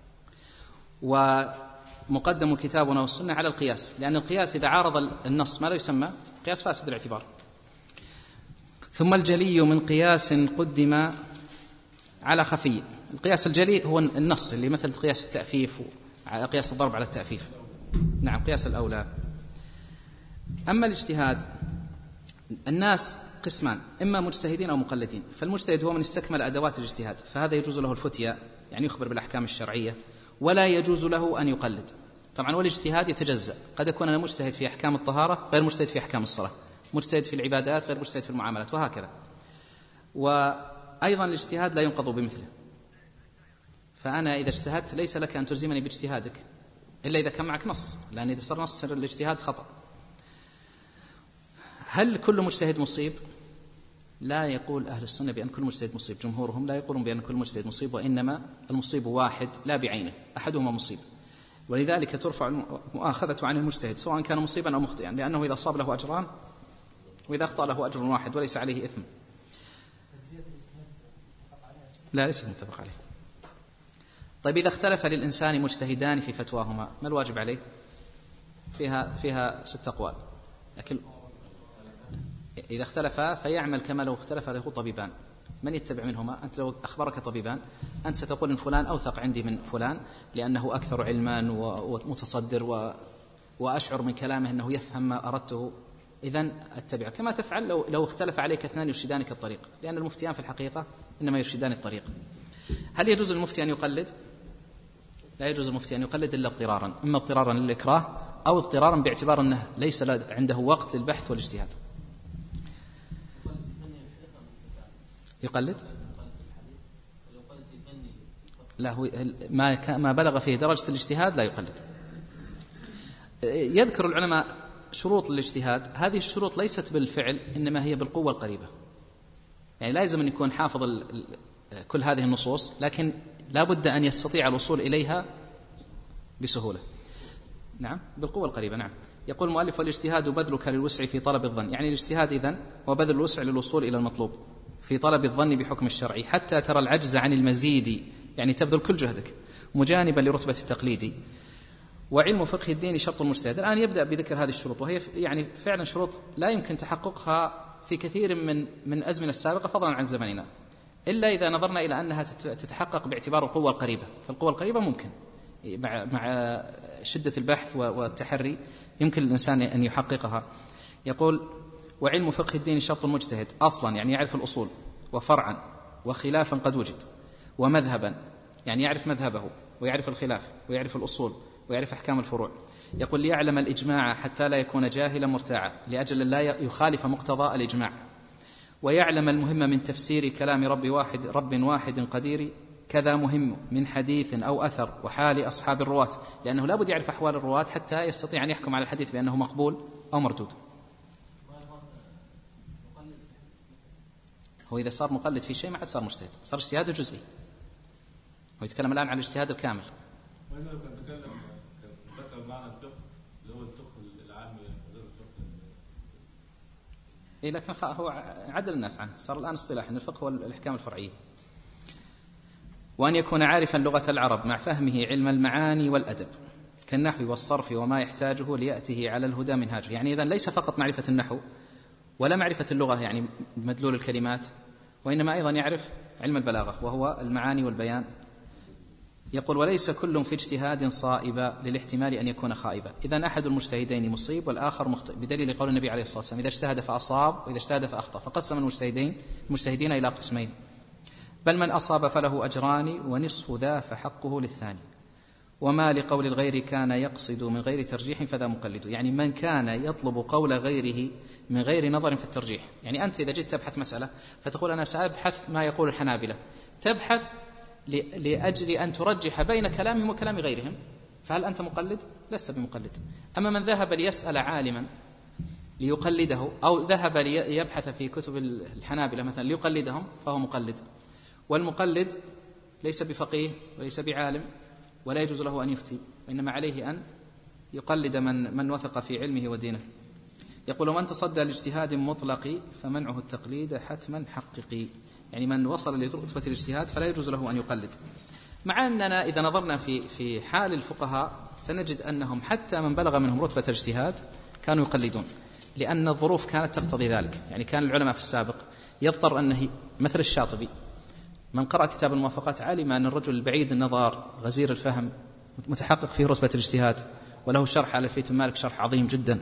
ومقدم كتابنا والسنة على القياس، لأن القياس إذا عارض النص ماذا يسمى؟ قياس فاسد الاعتبار. ثم الجلي من قياس قدم على خفي. القياس الجلي هو النص اللي مثل قياس التأفيف وقياس الضرب على التأفيف، نعم قياس الأولى. أما الاجتهاد الناس قسمان، إما مجتهدين أو مقلدين. فالمجتهد هو من استكمل أدوات الاجتهاد، فهذا يجوز له الفتيا يعني يخبر بالأحكام الشرعية، ولا يجوز له أن يقلد. طبعا والاجتهاد يتجزأ، قد يكون أنا مجتهد في أحكام الطهارة غير مجتهد في أحكام الصلاة، مجتهد في العبادات غير مجتهد في المعاملات، وهكذا. وأيضا الاجتهاد لا ينقض بمثله، فأنا إذا اجتهدت ليس لك أن تلزمني باجتهادك إلا إذا كان معك نص، لأن إذا صار نص الاجتهاد خطأ. هل كل مجتهد مصيب؟ لا يقول أهل السنة بأن كل مجتهد مصيب، جمهورهم لا يقولون بأن كل مجتهد مصيب، وإنما المصيب واحد لا بعينه، أحدهما مصيب، ولذلك ترفع المؤاخذة عن المجتهد سواء كان مصيبا أو مخطئا، لأنه إذا صاب له أجران وإذا أخطأ له أجر واحد وليس عليه إثم. لا ليس متفق عليه. طيب إذا اختلف للإنسان مجتهدان في فتواهما ما الواجب عليه؟ فيها فيها ست أقوال، لكن إذا اختلفا فيعمل كما لو اختلف له طبيبان، من يتبع منهما؟ أنت لو أخبرك طبيبان أنت ستقول إن فلان أوثق عندي من فلان لأنه أكثر علما ومتصدر و... وأشعر من كلامه أنه يفهم ما أردته، إذن أتبعه. كما تفعل لو, لو اختلف عليك اثنان يرشدانك الطريق، لأن المفتيان في الحقيقة إنما يرشدان الطريق. هل يجوز المفتي أن يقلد؟ لا يجوز المفتي أن يقلد إلا اضطرارا، إما اضطرارا للإكراه أو اضطرارا باعتبار أنه ليس عنده وقت للبحث والاجتهاد. يقلد؟ لا، هو ما ما بلغ فيه درجة الاجتهاد لا يقلد. يذكر العلماء شروط الاجتهاد، هذه الشروط ليست بالفعل إنما هي بالقوة القريبة، يعني لا يلزم أن يكون حافظ كل هذه النصوص، لكن لا بد أن يستطيع الوصول إليها بسهولة. نعم بالقوة القريبة. نعم. يقول المؤلف والاجتهاد بذلك للوسع في طلب الظن، يعني الاجتهاد إذن وبذل الوسع للوصول إلى المطلوب في طلب الظن بحكم الشرعي حتى ترى العجز عن المزيد، يعني تبذل كل جهدك مجانبا لرتبة التقليد. وعلم فقه الدين شرط المجتهد. الآن يبدأ بذكر هذه الشروط، وهي يعني فعلا شروط لا يمكن تحققها في كثير من من أزمنة السابقة فضلا عن زمننا، إلا إذا نظرنا إلى أنها تتحقق باعتبار القوة القريبة. فالقوة القريبة ممكن مع مع شدة البحث والتحري يمكن الإنسان أن يحققها. يقول وعلم فقه الدين شرط المجتهد أصلا، يعني يعرف الأصول، وفرعا وخلافا قد وجد، ومذهبا يعني يعرف مذهبه ويعرف الخلاف ويعرف الأصول ويعرف أحكام الفروع. يقول ليعلم الإجماع حتى لا يكون جاهلا مرتاعا لأجل لا يخالف مقتضى الإجماع، ويعلم المهم من تفسير كلام رب واحد رب واحد قدير، كذا مهم من حديث أو أثر وحال أصحاب الرواة، لأنه لا بد يعرف أحوال الرواة حتى يستطيع أن يحكم على الحديث بأنه مقبول أو مردود. هو إذا صار مقلد في شيء ما عاد صار مجتهد، صار اجتهاده جزئي. هو يتكلم الآن عن الاجتهاد الكامل. وإنه كان بيتكلم ذكر معنى الفقه اللي هو الفقه العامي غير الفقه. إيه لكن هو عدل الناس عنه، صار الآن اصطلاح أن الفقه هو الأحكام الفرعية. وأن يكون عارفا لغة العرب مع فهمه علم المعاني والأدب كالنحو والصرف وما يحتاجه ليأته على الهدى منهاجه. يعني إذن ليس فقط معرفة النحو ولا معرفة اللغة يعني مدلول الكلمات، وإنما أيضا يعرف علم البلاغة وهو المعاني والبيان. يقول وليس كل في اجتهاد صائبا للاحتمال أن يكون خائبا. إذن أحد المجتهدين مصيب والآخر مخطئ، بدليل قول النبي عليه الصلاة والسلام إذا اجتهد فأصاب وإذا اجتهد فأخطأ، فقسم المجتهدين المجتهدين إلى قسمين، بل من أصاب فله أجران ونصف ذا فحقه للثاني، وما لقول الغير كان يقصد من غير ترجيح فذا مقلد. يعني من كان يطلب قول غيره من غير نظر في الترجيح. يعني أنت إذا جئت تبحث مسألة فتقول أنا سأبحث ما يقول الحنابلة، تبحث لأجل أن ترجح بين كلامهم وكلام غيرهم، فهل أنت مقلد؟ لست بمقلد. أما من ذهب ليسأل عالما ليقلده أو ذهب ليبحث في كتب الحنابلة مثلا ليقلدهم فهو مقلد. والمقلد ليس بفقيه وليس بعالم ولا يجوز له أن يفتي، وإنما عليه أن يقلد من, من وثق في علمه ودينه. يقول من تصدى لاجتهاد مطلق فمنعه التقليد حتما حققي. يعني من وصل لرتبة الاجتهاد فلا يجوز له أن يقلد. مع أننا إذا نظرنا في, في حال الفقهاء سنجد أنهم حتى من بلغ منهم رتبة الاجتهاد كانوا يقلدون، لأن الظروف كانت تقتضي ذلك. يعني كان العلماء في السابق يضطر أنه مثل الشاطبي من قرأ كتاب الموافقات علم أن الرجل البعيد النظر غزير الفهم متحقق فيه رتبة الاجتهاد، وله شرح على ألفية مالك شرح عظيم جدا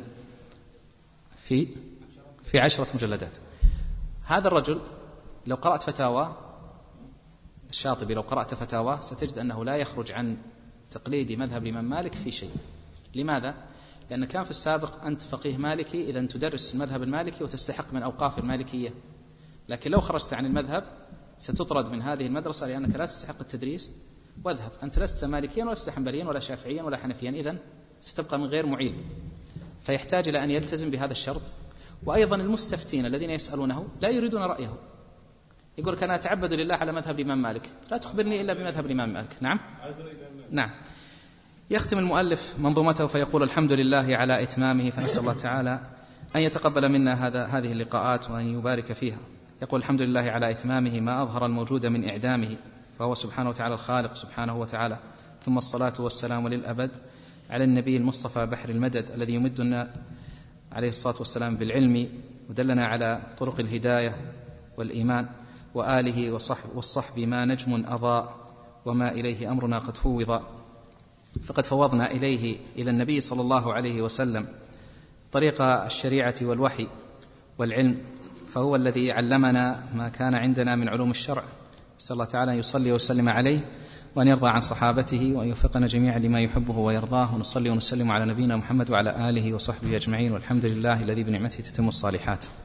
في في عشرة مجلدات. هذا الرجل لو قرأت فتاوى الشاطبي لو قرأت فتاوى ستجد أنه لا يخرج عن تقليد مذهب الإمام مالك في شيء. لماذا؟ لأن كان في السابق أنت فقيه مالكي إذا تدرس المذهب المالكي وتستحق من أوقاف المالكية، لكن لو خرجت عن المذهب ستطرد من هذه المدرسة لأنك لا تستحق التدريس، واذهب أنت لست مالكيا ولا حنبليا ولا شافعيا ولا حنفيا، إذن ستبقى من غير معين. فيحتاج إلى أن يلتزم بهذا الشرط. وأيضا المستفتين الذين يسألونه لا يريدون رأيه، يقول كان أتعبد لله على مذهب الإمام مالك، لا تخبرني إلا بمذهب الإمام مالك. نعم نعم. يختم المؤلف منظومته فيقول الحمد لله على إتمامه، فنسأل الله تعالى أن يتقبل منا هذا هذه اللقاءات وأن يبارك فيها. يقول الحمد لله على إتمامه ما أظهر الموجود من إعدامه، فهو سبحانه وتعالى الخالق سبحانه وتعالى. ثم الصلاة والسلام للأبد على النبي المصطفى بحر المدد الذي يمدنا عليه الصلاة والسلام بالعلم ودلنا على طرق الهداية والإيمان، وآله وصحب والصحب ما نجم أضاء وما إليه أمرنا قد فوض. فقد فوضنا إليه إلى النبي صلى الله عليه وسلم طريق الشريعة والوحي والعلم، فهو الذي علمنا ما كان عندنا من علوم الشرع. نسأل الله تعالى أن يصلي ويسلم عليه وأن يرضى عن صحابته وأن يوفقنا جميعا لما يحبه ويرضاه. ونصلي ونسلم على نبينا محمد وعلى آله وصحبه أجمعين، والحمد لله الذي بنعمته تتم الصالحات.